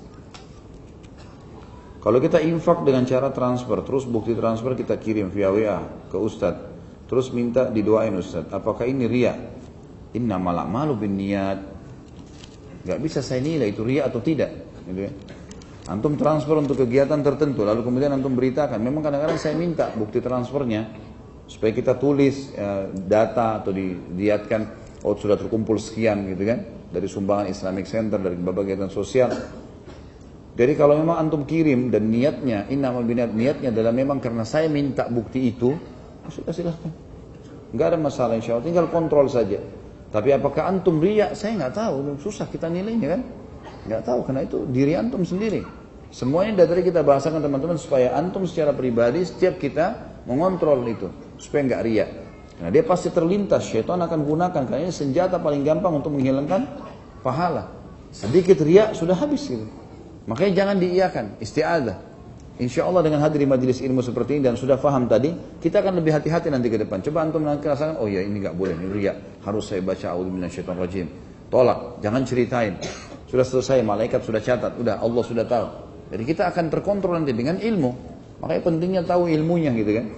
Kalau kita infak dengan cara transfer, terus bukti transfer kita kirim via WA ke Ustadz, terus minta didoain Ustadz, apakah ini riya? Innamal a'malu binniyat. Nggak bisa saya nilai itu riya atau tidak, gitu ya. Antum transfer untuk kegiatan tertentu, lalu kemudian antum beritakan. Memang kadang-kadang saya minta bukti transfernya supaya kita tulis data atau dilihatkan, oh sudah terkumpul sekian gitu kan, dari sumbangan Islamic Center, dari berbagai kegiatan sosial. Jadi kalau memang antum kirim dan niatnya, innamal binniat, niatnya adalah memang karena saya minta bukti itu, sudah silahkan, nggak ada masalah, insya Allah tinggal kontrol saja. Tapi apakah antum riya, saya nggak tahu, susah kita nilainya kan, nggak tahu, karena itu diri antum sendiri. Semuanya dari kita bahasakan teman-teman supaya antum secara pribadi setiap kita mengontrol itu supaya nggak riya. Nah dia pasti terlintas, syaitan akan gunakan karena ini senjata paling gampang untuk menghilangkan pahala. Sedikit riya sudah habis gitu. Makanya jangan diiyakan, isti'adzah. Insya Allah dengan hadir di majelis ilmu seperti ini dan sudah faham tadi, kita akan lebih hati-hati nanti ke depan. Coba antum nanti rasakan, oh ya ini nggak boleh, ini riya, harus saya baca a'udzu minasyaitonir rajim. Tolak, jangan ceritain. Sudah selesai, malaikat sudah catat, udah Allah sudah tahu. Jadi kita akan terkontrol nanti dengan ilmu. Makanya pentingnya tahu ilmunya gitu kan.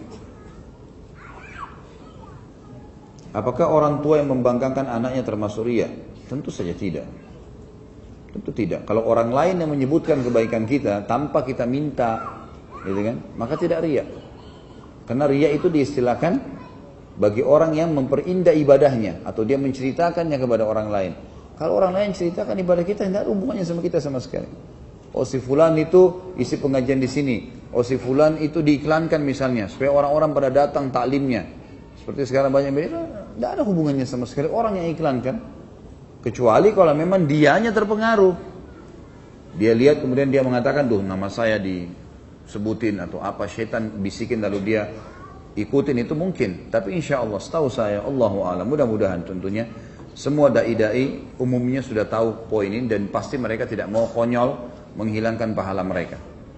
Apakah orang tua yang membanggakan anaknya termasuk riya? Tentu saja tidak. Tentu tidak. Kalau orang lain yang menyebutkan kebaikan kita tanpa kita minta, gitu kan, maka tidak riya. Karena riya itu diistilahkan bagi orang yang memperindah ibadahnya atau dia menceritakannya kepada orang lain. Kalau orang lain ceritakan ibadah kita, tidak ada hubungannya sama kita sama sekali. Oh si fulan itu isi pengajian di sini. Oh si fulan itu diiklankan misalnya supaya orang-orang pada datang taklimnya. Seperti sekarang banyak media, tidak ada hubungannya sama sekali orang yang iklankan. Kecuali kalau memang dianya terpengaruh. Dia lihat kemudian dia mengatakan, duh nama saya disebutin atau apa, syaitan bisikin lalu dia ikutin, itu mungkin. Tapi insya Allah setahu saya, Allahu a'lam, mudah-mudahan tentunya semua dai-dai umumnya sudah tahu poin ini dan pasti mereka tidak mau konyol menghilangkan pahala mereka.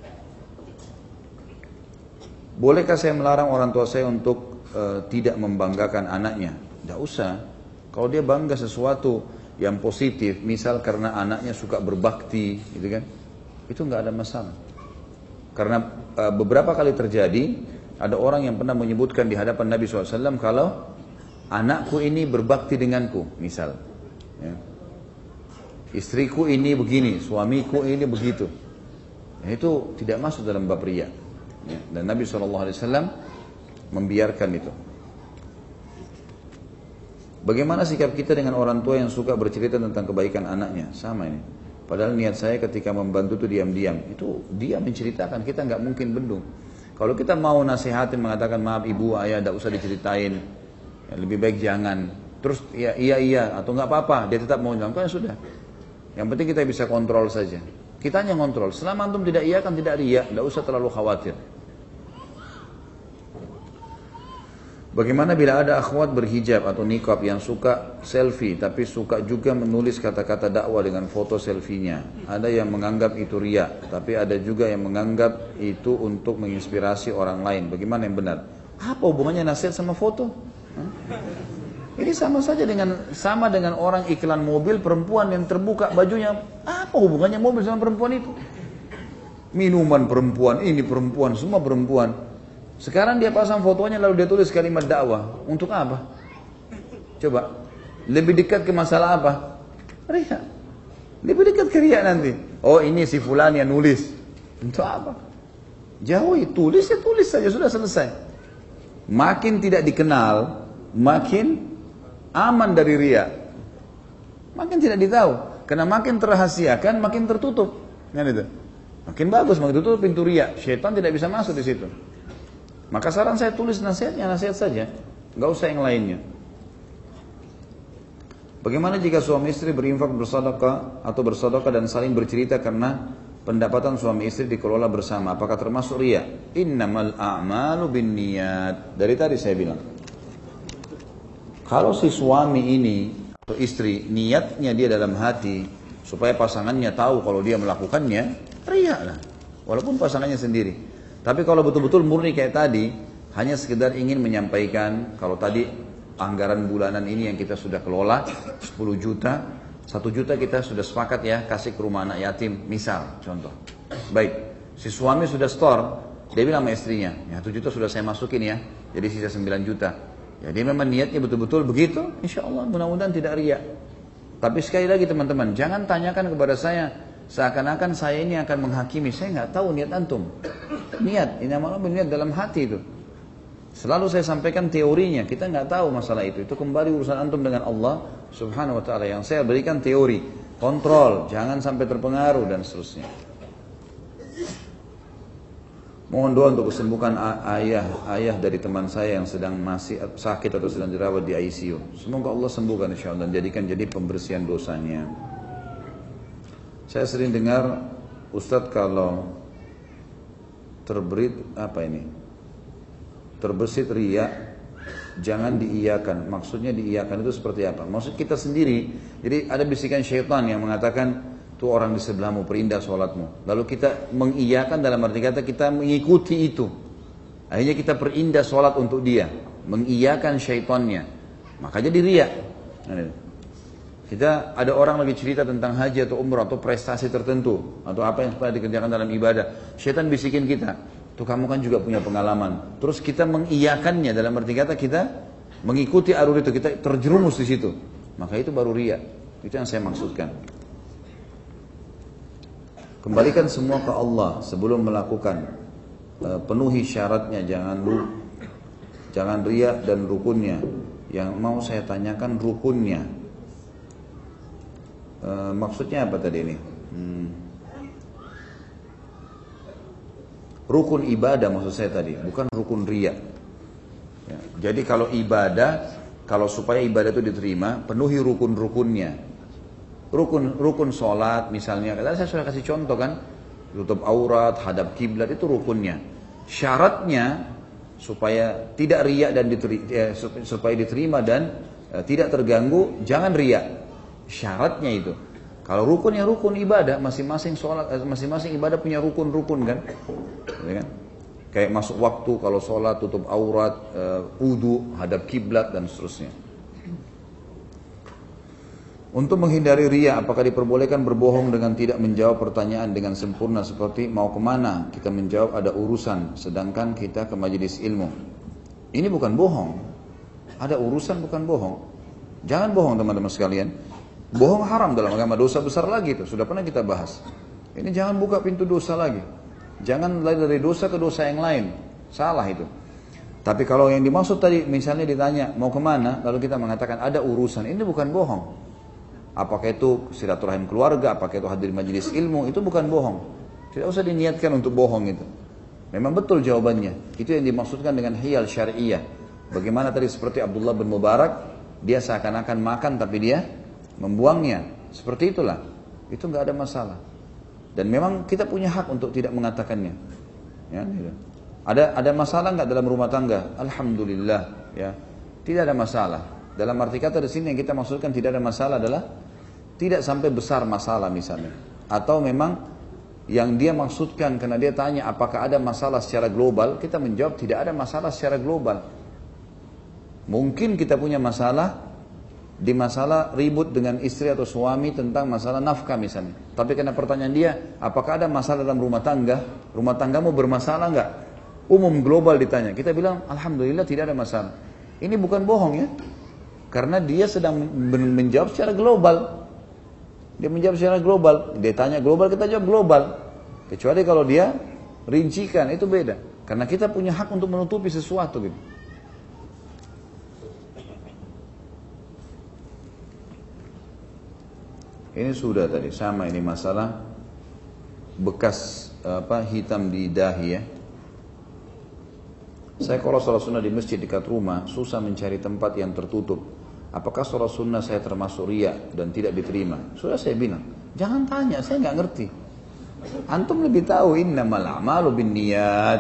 Bolehkah saya melarang orang tua saya untuk tidak membanggakan anaknya? Tidak usah. Kalau dia bangga sesuatu yang positif, misal karena anaknya suka berbakti, gitu kan, itu nggak ada masalah. Karena beberapa kali terjadi Ada orang yang pernah menyebutkan di hadapan Nabi SAW kalau anakku ini berbakti denganku, misal. Ya. Istriku ini begini, suamiku ini begitu. Itu tidak masuk dalam bab riya. Ya. Dan Nabi SAW membiarkan itu. Bagaimana sikap kita dengan orang tua yang suka bercerita tentang kebaikan anaknya? Sama ini. Padahal niat saya ketika membantu itu diam-diam. Itu dia menceritakan, kita nggak mungkin bendung. Kalau kita mau nasihatin, mengatakan maaf ibu, ayah, tidak usah diceritain. Ya, lebih baik jangan. Terus ya iya atau nggak apa-apa, dia tetap mau melakukan, sudah. Yang penting kita bisa kontrol saja. Kita hanya kontrol. Selama antum tidak iya kan tidak riya, tidak usah terlalu khawatir. Bagaimana bila ada akhwat berhijab atau niqab yang suka selfie tapi suka juga menulis kata-kata dakwah dengan foto selfie-nya? Ada yang menganggap itu riya, tapi ada juga yang menganggap itu untuk menginspirasi orang lain. Bagaimana yang benar? Apa hubungannya nasihat sama foto? Ini sama dengan orang iklan mobil perempuan yang terbuka bajunya. Apa hubungannya mobil sama perempuan itu? Minuman perempuan, ini perempuan, semua perempuan. Sekarang dia pasang fotonya lalu dia tulis kalimat dakwah. Untuk apa? Coba. Lebih dekat ke masalah apa? Riya. Lebih dekat ke riya nanti. Oh ini si fulan yang nulis. Untuk apa? Jauhi, tulis ya tulis saja, sudah selesai. Makin tidak dikenal, makin aman dari riya. Makin tidak ditahu. Karena makin terahasiakan, makin tertutup. Kan itu. Makin bagus, makin tutup pintu riya. Syaitan tidak bisa masuk di situ. Maka saran saya tulis nasihatnya, nasihat saja. Nggak usah yang lainnya. Bagaimana jika suami istri berinfak bersedekah atau bersedekah dan saling bercerita karena pendapatan suami istri dikelola bersama? Apakah termasuk riya? Innamal a'malu binniyat. Dari tadi saya bilang. Kalau si suami ini atau istri niatnya dia dalam hati supaya pasangannya tahu kalau dia melakukannya, riya lah. Walaupun pasangannya sendiri. Tapi kalau betul-betul murni kayak tadi, hanya sekedar ingin menyampaikan, kalau tadi anggaran bulanan ini yang kita sudah kelola, 10 juta, 1 juta kita sudah sepakat ya, kasih ke rumah anak yatim, misal, contoh. Baik, si suami sudah store, dia bilang sama istrinya, ya 1 juta sudah saya masukin ya, jadi sisa 9 juta. Ya dia memang niatnya betul-betul begitu, insya Allah mudah-mudahan tidak riya. Tapi sekali lagi teman-teman, jangan tanyakan kepada saya, seakan-akan saya ini akan menghakimi. Saya nggak tahu niat antum. Niat, ini malah niat dalam hati itu. Selalu saya sampaikan teorinya. Kita nggak tahu masalah itu. Itu kembali urusan antum dengan Allah Subhanahu Wa Taala. Yang saya berikan teori, kontrol, jangan sampai terpengaruh dan seterusnya. Mohon doa untuk kesembuhan ayah dari teman saya yang sedang masih sakit atau sedang dirawat di ICU. Semoga Allah sembuhkan insyaallah dan jadikan jadi pembersihan dosanya. Saya sering dengar Ustadz kalau terbersit riya jangan diiyakan. Maksudnya diiyakan itu seperti apa? Maksud kita sendiri. Jadi ada bisikan syaitan yang mengatakan tuh orang di sebelahmu perindah sholatmu. Lalu kita mengiyakan dalam arti kata kita mengikuti itu. Akhirnya kita perindah sholat untuk dia, mengiyakan syaitannya. Maka jadi riya. Kita ada orang lagi cerita tentang haji atau umrah atau prestasi tertentu atau apa yang pernah dikerjakan dalam ibadah. Syaitan bisikin kita, tuh kamu kan juga punya pengalaman. Terus kita mengiyakannya dalam arti kata kita mengikuti arus itu, kita terjerumus di situ. Maka itu baru riya. Itu yang saya maksudkan. Kembalikan semua ke Allah sebelum melakukan. Penuhi syaratnya, jangan riya dan rukunnya. Yang mau saya tanyakan rukunnya. Maksudnya apa tadi ini? Rukun ibadah maksud saya tadi, bukan rukun riya. Ya, jadi kalau ibadah, kalau supaya ibadah itu diterima, penuhi rukun-rukunnya. Rukun sholat misalnya, tadi saya sudah kasih contoh kan, tutup aurat, hadap kiblat itu rukunnya. Syaratnya supaya tidak riya dan supaya diterima dan tidak terganggu, jangan riya. Syaratnya itu. Kalau rukun ya rukun ibadah, masing-masing sholat, masing-masing ibadah punya rukun-rukun kan? Ya kan? Kayak masuk waktu kalau sholat, tutup aurat, wudu, hadap kiblat dan seterusnya. Untuk menghindari riya, apakah diperbolehkan berbohong dengan tidak menjawab pertanyaan dengan sempurna seperti mau kemana? Kita menjawab ada urusan, sedangkan kita ke majelis ilmu. Ini bukan bohong. Ada urusan bukan bohong. Jangan bohong teman-teman sekalian. Bohong haram dalam agama, dosa besar lagi itu. Sudah pernah kita bahas. Ini jangan buka pintu dosa lagi. Jangan lari dari dosa ke dosa yang lain. Salah itu. Tapi kalau yang dimaksud tadi, misalnya ditanya mau kemana, lalu kita mengatakan ada urusan. Ini bukan bohong. Apakah itu silaturahim keluarga, apakah itu hadir majelis ilmu, itu bukan bohong. Tidak usah diniatkan untuk bohong itu. Memang betul jawabannya. Itu yang dimaksudkan dengan hiyal syari'iyah. Bagaimana tadi seperti Abdullah bin Mubarak, dia seakan-akan makan tapi dia membuangnya. Seperti itulah. Itu nggak ada masalah. Dan memang kita punya hak untuk tidak mengatakannya. Ya, gitu. Ada masalah nggak dalam rumah tangga? Alhamdulillah. Ya, tidak ada masalah. Dalam arti kata di sini yang kita maksudkan tidak ada masalah adalah tidak sampai besar masalah misalnya. Atau memang yang dia maksudkan karena dia tanya apakah ada masalah secara global, kita menjawab tidak ada masalah secara global. Mungkin kita punya masalah di masalah ribut dengan istri atau suami tentang masalah nafkah misalnya. Tapi karena pertanyaan dia, apakah ada masalah dalam rumah tanggamu bermasalah enggak? Umum global ditanya. Kita bilang, alhamdulillah tidak ada masalah. Ini bukan bohong ya. Karena dia sedang menjawab secara global. Dia menjawab secara global. Dia tanya global, kita jawab global. Kecuali kalau dia rincikan, itu beda. Karena kita punya hak untuk menutupi sesuatu gitu. Ini sudah tadi, sama ini masalah bekas hitam di dahi ya. Saya kalau sholat sunnah di masjid dekat rumah, susah mencari tempat yang tertutup. Apakah sholat sunnah saya termasuk riya dan tidak diterima? Sudah saya bilang, jangan tanya, saya nggak ngerti. Antum lebih tahu, innamal a'malu binniyat.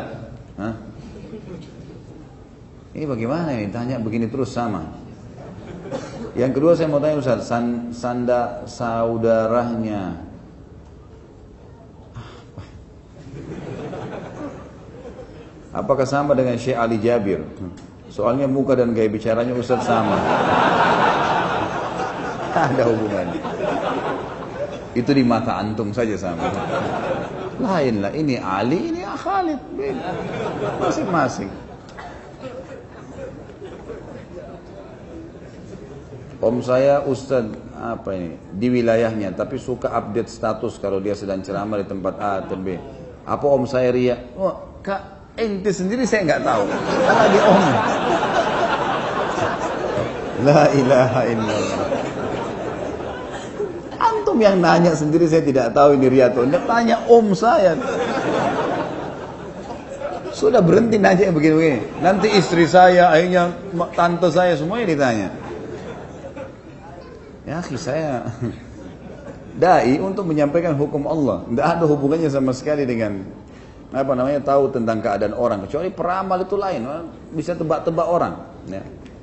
Ini bagaimana ini? Tanya begini terus sama. Yang kedua saya mau tanya Ustaz, saudaranya apakah sama dengan Syekh Ali Jabir? Soalnya muka dan gaya bicaranya Ustaz sama. Ada hubungannya. Itu di mata antum saja sama. Lain lah, ini Ali, ini Khalid. Masing-masing. Om saya Ustaz di wilayahnya, tapi suka update status kalau dia sedang ceramah di tempat A atau B. Apa om saya ria? Oh, Kak, ente sendiri saya nggak tahu. Lagi om. La ilaha illallah. Antum yang nanya sendiri saya tidak tahu ini ria atau enggak. Tanya om saya. Sudah berhenti nanya begini-begini. Nanti istri saya, akhirnya tante saya semuanya ditanya. Ya akhi, saya dai untuk menyampaikan hukum Allah. Tidak ada hubungannya sama sekali dengan tahu tentang keadaan orang. Kecuali peramal itu lain, bisa tebak-tebak orang. Ya.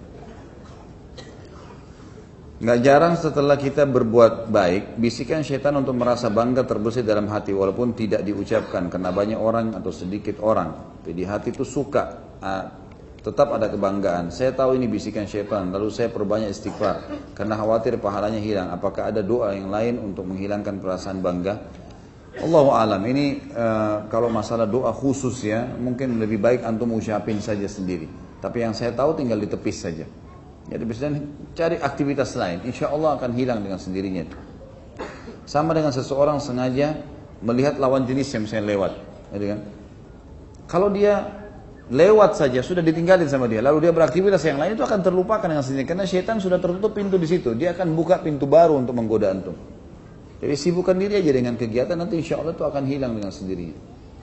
Nggak jarang setelah kita berbuat baik, bisikan syaitan untuk merasa bangga terbesit dalam hati walaupun tidak diucapkan karena banyak orang atau sedikit orang. Jadi hati itu suka. Tetap ada kebanggaan. Saya tahu ini bisikan syaitan, lalu saya perbanyak istighfar karena khawatir pahalanya hilang. Apakah ada doa yang lain untuk menghilangkan perasaan bangga? Allahu alam. Ini kalau masalah doa khusus ya, mungkin lebih baik antum ucapin saja sendiri. Tapi yang saya tahu tinggal ditepis saja. Jadi biasanya cari aktivitas lain, insya Allah akan hilang dengan sendirinya. Sama dengan seseorang sengaja melihat lawan jenis yang misalnya lewat, gitu kan? Kalau dia lewat saja sudah ditinggalin sama dia, lalu dia beraktivitas yang lain, itu akan terlupakan dengan sendirinya karena syaitan sudah tertutup pintu di situ. Dia akan buka pintu baru untuk menggoda antum. Jadi sibukkan diri aja dengan kegiatan, nanti insya Allah itu akan hilang dengan sendirinya.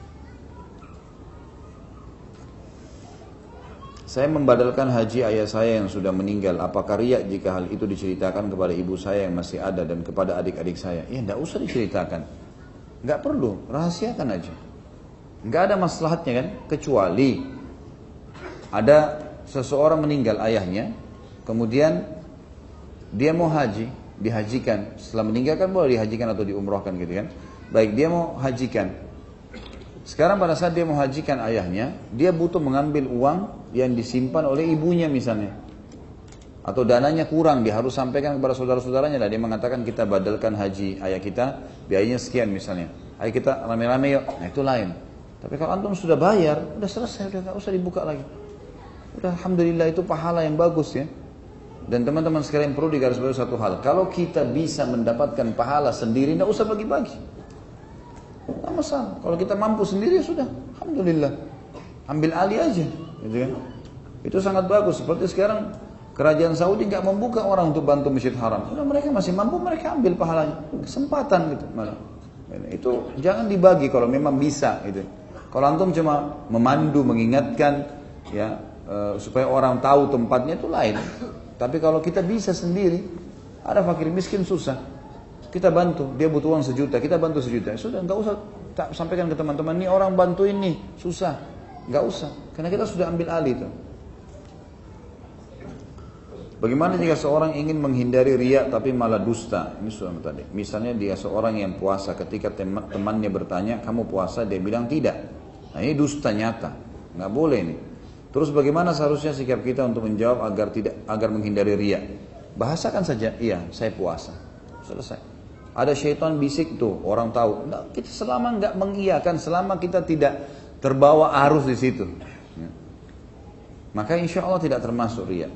Saya membadalkan haji ayah saya yang sudah meninggal. Apakah riya jika hal itu diceritakan kepada ibu saya yang masih ada dan kepada adik-adik saya? Ya tidak usah diceritakan, nggak perlu, rahasiakan aja. Nggak ada maslahatnya kan, kecuali ada seseorang meninggal ayahnya, kemudian dia mau haji, dihajikan. Setelah meninggal kan boleh dihajikan atau diumrohkan gitu kan. Baik, dia mau hajikan. Sekarang pada saat dia mau hajikan ayahnya, dia butuh mengambil uang yang disimpan oleh ibunya misalnya. Atau dananya kurang, dia harus sampaikan kepada saudara-saudaranya. Dia mengatakan kita badalkan haji ayah kita, biayanya sekian misalnya. Ayo kita rame-rame yuk. Nah itu lain. Tapi kalau antum sudah bayar, udah selesai, udah gak usah dibuka lagi. Udah alhamdulillah itu pahala yang bagus ya. Dan teman-teman sekalian perlu digarisbawahi satu hal. Kalau kita bisa mendapatkan pahala sendiri, tidak usah bagi-bagi. Tidak masalah. Kalau kita mampu sendiri sudah, alhamdulillah. Ambil alih aja, gitu kan? Itu sangat bagus. Seperti sekarang kerajaan Saudi nggak membuka orang untuk bantu Masjid Haram. Udah mereka masih mampu, mereka ambil pahalanya. Kesempatan gitu malah. Itu jangan dibagi kalau memang bisa gitu. Kalau antum cuma memandu, mengingatkan ya supaya orang tahu tempatnya itu lain. Tapi kalau kita bisa sendiri, ada fakir miskin susah, kita bantu, dia butuh uang 1 juta, kita bantu 1 juta. Sudah, nggak usah tak sampaikan ke teman-teman, nih orang bantuin nih, susah. Nggak usah, karena kita sudah ambil alih itu. Bagaimana jika seorang ingin menghindari riya tapi malah dusta? Ini sudah tadi. Misalnya dia seorang yang puasa, ketika temannya bertanya, kamu puasa? Dia bilang tidak. Nah ini dusta nyata, nggak boleh nih. Terus bagaimana seharusnya sikap kita untuk menjawab agar menghindari riya? Bahasakan saja, iya saya puasa. Selesai. Ada syaitan bisik tuh, orang tahu. Nah, kita selama nggak mengiyakan, selama kita tidak terbawa arus di situ, ya, maka insya Allah tidak termasuk riya.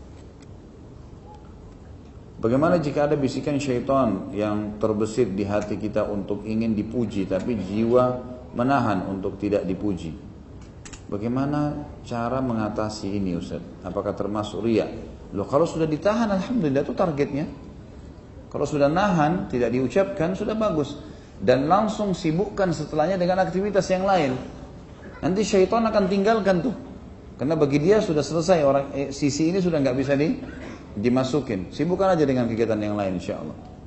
Bagaimana jika ada bisikan syaitan yang terbesit di hati kita untuk ingin dipuji, tapi jiwa menahan untuk tidak dipuji? Bagaimana cara mengatasi ini Ustaz? Apakah termasuk riya? Loh kalau sudah ditahan alhamdulillah itu targetnya. Kalau sudah nahan, tidak diucapkan sudah bagus. Dan langsung sibukkan setelahnya dengan aktivitas yang lain. Nanti syaitan akan tinggalkan tuh. Karena bagi dia sudah selesai, sisi ini sudah nggak bisa dimasukin. Sibukkan aja dengan kegiatan yang lain insyaallah.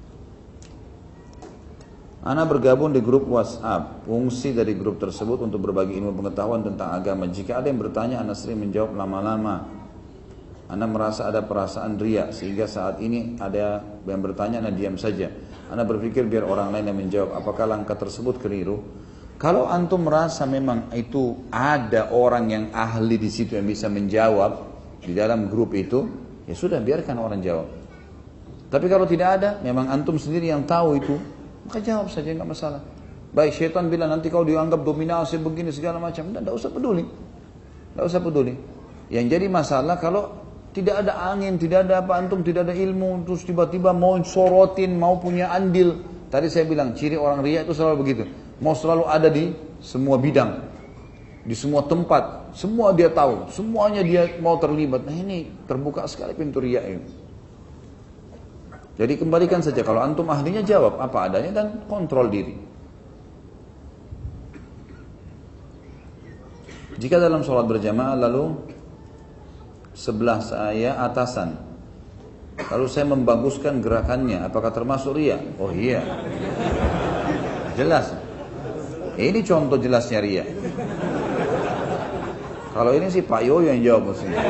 Ana bergabung di grup WhatsApp, fungsi dari grup tersebut untuk berbagi ilmu pengetahuan tentang agama. Jika ada yang bertanya, Ana sering menjawab lama-lama. Ana merasa ada perasaan riya, sehingga saat ini ada yang bertanya, Ana diam saja. Ana berpikir biar orang lain yang menjawab. Apakah langkah tersebut keliru? Kalau antum merasa memang itu ada orang yang ahli di situ yang bisa menjawab di dalam grup itu, ya sudah biarkan orang jawab. Tapi kalau tidak ada, memang antum sendiri yang tahu itu, maka jawab saja, nggak masalah. Baik, syaitan bilang nanti kau dianggap dominasi begini segala macam, tidak usah peduli, tidak usah peduli. Yang jadi masalah kalau tidak ada angin, tidak ada apa, antum tidak ada ilmu, terus tiba-tiba mau sorotin, mau punya andil. Tadi saya bilang ciri orang riya itu selalu begitu, mau selalu ada di semua bidang, di semua tempat, semua dia tahu, semuanya dia mau terlibat. Nah ini terbuka sekali pintu riya ini. Jadi kembalikan saja, kalau antum ahlinya jawab apa adanya dan kontrol diri. Jika dalam sholat berjamaah lalu sebelah saya atasan, lalu saya membaguskan gerakannya, apakah termasuk riya? Oh iya, jelas. Ini contoh jelasnya riya. Kalau ini sih Pak Yoyo yang jawab maksudnya.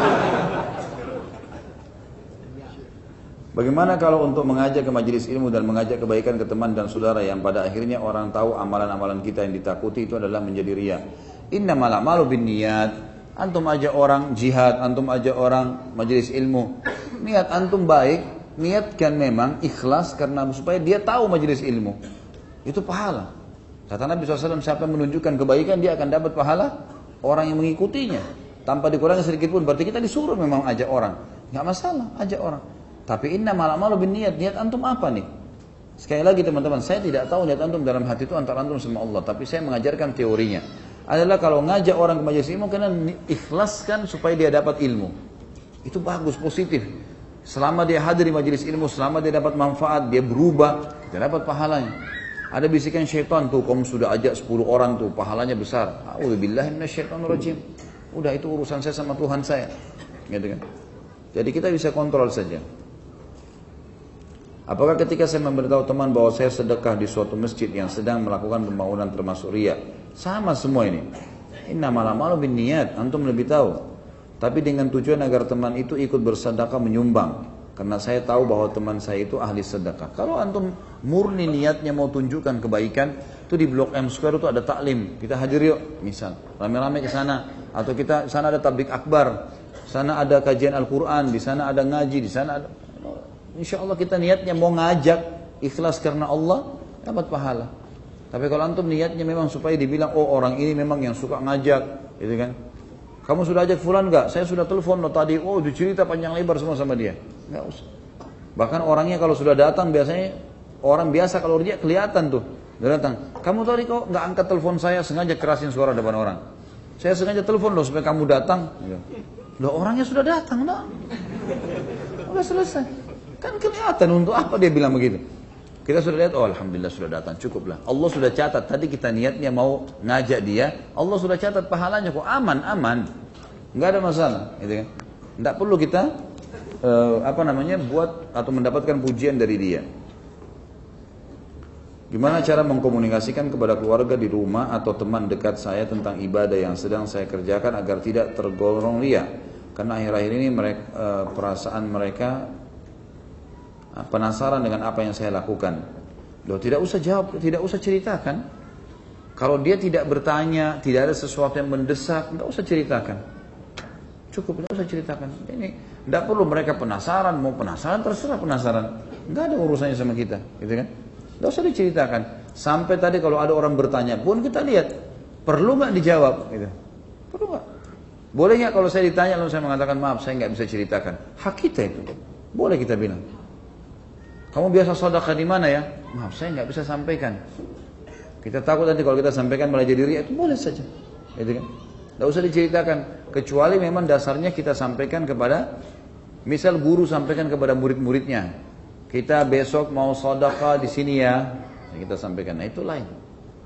Bagaimana kalau untuk mengajak ke majelis ilmu dan mengajak kebaikan ke teman dan saudara yang pada akhirnya orang tahu amalan-amalan kita yang ditakuti itu adalah menjadi riya. Innamal a'malu binniyat. Antum ajak orang jihad, antum ajak orang majelis ilmu. Niat antum baik, niatkan memang ikhlas karena supaya dia tahu majelis ilmu. Itu pahala. Kata Nabi SAW, siapa yang menunjukkan kebaikan dia akan dapat pahala orang yang mengikutinya. Tanpa dikurangi sedikit pun, berarti kita disuruh memang ajak orang. Nggak masalah, ajak orang. Tapi innamal a'malu binniyat, niat antum apa nih? Sekali lagi teman-teman, saya tidak tahu niat antum dalam hati itu antara antum sama Allah, tapi saya mengajarkan teorinya. Adalah kalau ngajak orang ke majelis ilmu, kena ikhlaskan supaya dia dapat ilmu. Itu bagus, positif. Selama dia hadir di majelis ilmu, selama dia dapat manfaat, dia berubah, dia dapat pahalanya. Ada bisikan syaitan tuh, kamu sudah ajak 10 orang tuh, pahalanya besar. A'udzubillahi minasyaitonirrajim. Udah itu urusan saya sama Tuhan saya. Gitu kan. Jadi kita bisa kontrol saja. Apakah ketika saya memberitahu teman bahwa saya sedekah di suatu masjid yang sedang melakukan pembangunan termasuk riya? Sama semua ini. Innamal a'malu binniyat, antum lebih tahu. Tapi dengan tujuan agar teman itu ikut bersedekah menyumbang. Karena saya tahu bahwa teman saya itu ahli sedekah. Kalau antum murni niatnya mau tunjukkan kebaikan, itu di Blok M Square itu ada taklim. Kita hadir yuk, misal. Rame-rame ke sana. Atau kita sana ada tablik akbar. sana ada kajian Al-Quran, di sana ada ngaji, di sana ada. Insya Allah kita niatnya mau ngajak, ikhlas karena Allah, dapat pahala. Tapi kalau antum niatnya memang supaya dibilang, oh orang ini memang yang suka ngajak, gitu kan. Kamu sudah ajak fulan gak? Saya sudah telepon loh tadi, oh dicerita panjang lebar semua sama dia. Gak usah. Bahkan orangnya kalau sudah datang biasanya, orang biasa kalau dia kelihatan tuh. Dia datang, kamu tadi kok gak angkat telepon saya, sengaja kerasin suara depan orang. Saya sengaja telepon loh supaya kamu datang. Loh orangnya sudah datang, loh. Udah selesai. Kan kelihatan untuk apa dia bilang begitu. Kita sudah lihat, oh alhamdulillah sudah datang, cukuplah. Allah sudah catat, tadi kita niatnya mau ngajak dia, Allah sudah catat pahalanya kok, aman. Nggak ada masalah, gitu kan. Nggak perlu kita, buat atau mendapatkan pujian dari dia. Gimana cara mengkomunikasikan kepada keluarga di rumah atau teman dekat saya tentang ibadah yang sedang saya kerjakan agar tidak tergolong ria? Karena akhir-akhir ini perasaan mereka penasaran dengan apa yang saya lakukan. Loh, tidak usah jawab, tidak usah ceritakan. Kalau dia tidak bertanya, tidak ada sesuatu yang mendesak, nggak usah ceritakan. Cukup, nggak usah ceritakan. Ini nggak perlu mereka penasaran, mau penasaran terserah penasaran. Nggak ada urusannya sama kita, gitu kan? Nggak usah diceritakan. Sampai tadi kalau ada orang bertanya pun kita lihat, perlu nggak dijawab, gitu. Perlu nggak? Boleh nggak kalau saya ditanya lalu saya mengatakan maaf, saya nggak bisa ceritakan. Hak kita itu, boleh kita bilang. Kamu biasa sedekah di mana ya? Maaf, saya nggak bisa sampaikan. Kita takut nanti kalau kita sampaikan malah jadi riya, itu boleh saja, gitu kan? Nggak usah diceritakan, kecuali memang dasarnya kita sampaikan kepada, misal guru sampaikan kepada murid-muridnya, kita besok mau sedekah di sini ya, kita sampaikan. Nah itu lain,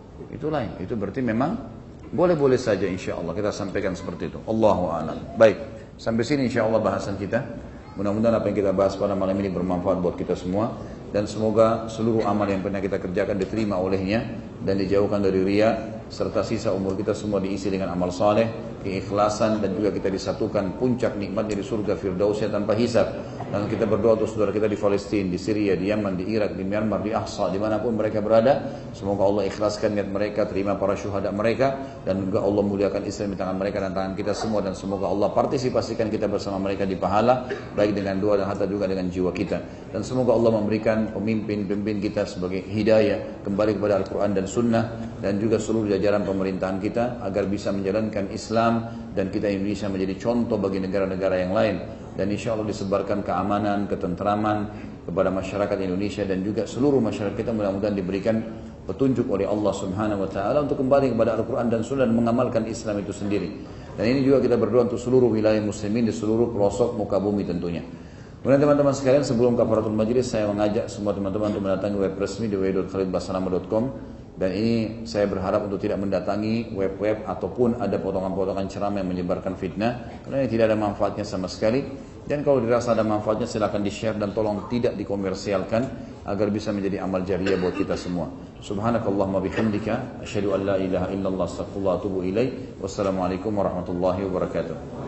itu berarti memang boleh-boleh saja, insya Allah kita sampaikan seperti itu. Allahu a'lam. Baik, sampai sini insya Allah bahasan kita. Mudah-mudahan apa yang kita bahas pada malam ini bermanfaat buat kita semua. Dan semoga seluruh amal yang pernah kita kerjakan diterima olehnya dan dijauhkan dari riya. Serta sisa umur kita semua diisi dengan amal saleh, keikhlasan, dan juga kita disatukan puncak nikmatnya di surga Firdausnya tanpa hisab. Dan kita berdoa untuk saudara kita di Palestina, di Syria, di Yaman, di Irak, di Myanmar, di Ahsa, dimanapun mereka berada. Semoga Allah ikhlaskan niat mereka, terima para syuhada mereka, dan juga Allah muliakan Islam di tangan mereka dan tangan kita semua. Dan semoga Allah partisipasikan kita bersama mereka di pahala, baik dengan doa dan harta juga dengan jiwa kita. Dan semoga Allah memberikan pemimpin kita sebagai hidayah kembali kepada Al-Quran dan Sunnah, dan juga seluruh jajaran pemerintahan kita agar bisa menjalankan Islam, dan kita Indonesia menjadi contoh bagi negara-negara yang lain. Dan insya Allah disebarkan keamanan, ketentraman kepada masyarakat Indonesia, dan juga seluruh masyarakat kita mudah-mudahan diberikan petunjuk oleh Allah Subhanahu wa taala untuk kembali kepada Al-Quran dan Sunnah dan mengamalkan Islam itu sendiri. Dan ini juga kita berdoa untuk seluruh wilayah muslimin di seluruh pelosok muka bumi tentunya. Kemudian teman-teman sekalian, sebelum kafaratul majlis, saya mengajak semua teman-teman untuk mendatangi web resmi di www.khalidbasalamah.com. Dan ini saya berharap untuk tidak mendatangi web-web ataupun ada potongan-potongan ceramah yang menyebarkan fitnah, karena ini tidak ada manfaatnya sama sekali. Dan kalau dirasa ada manfaatnya silakan di-share dan tolong tidak dikomersialkan agar bisa menjadi amal jariah buat kita semua. Subhanakallahumma bihamdika asyhadu an la ilaha illallah astaghfirullah wa atubu ilaik. Wassalamualaikum warahmatullahi wabarakatuh.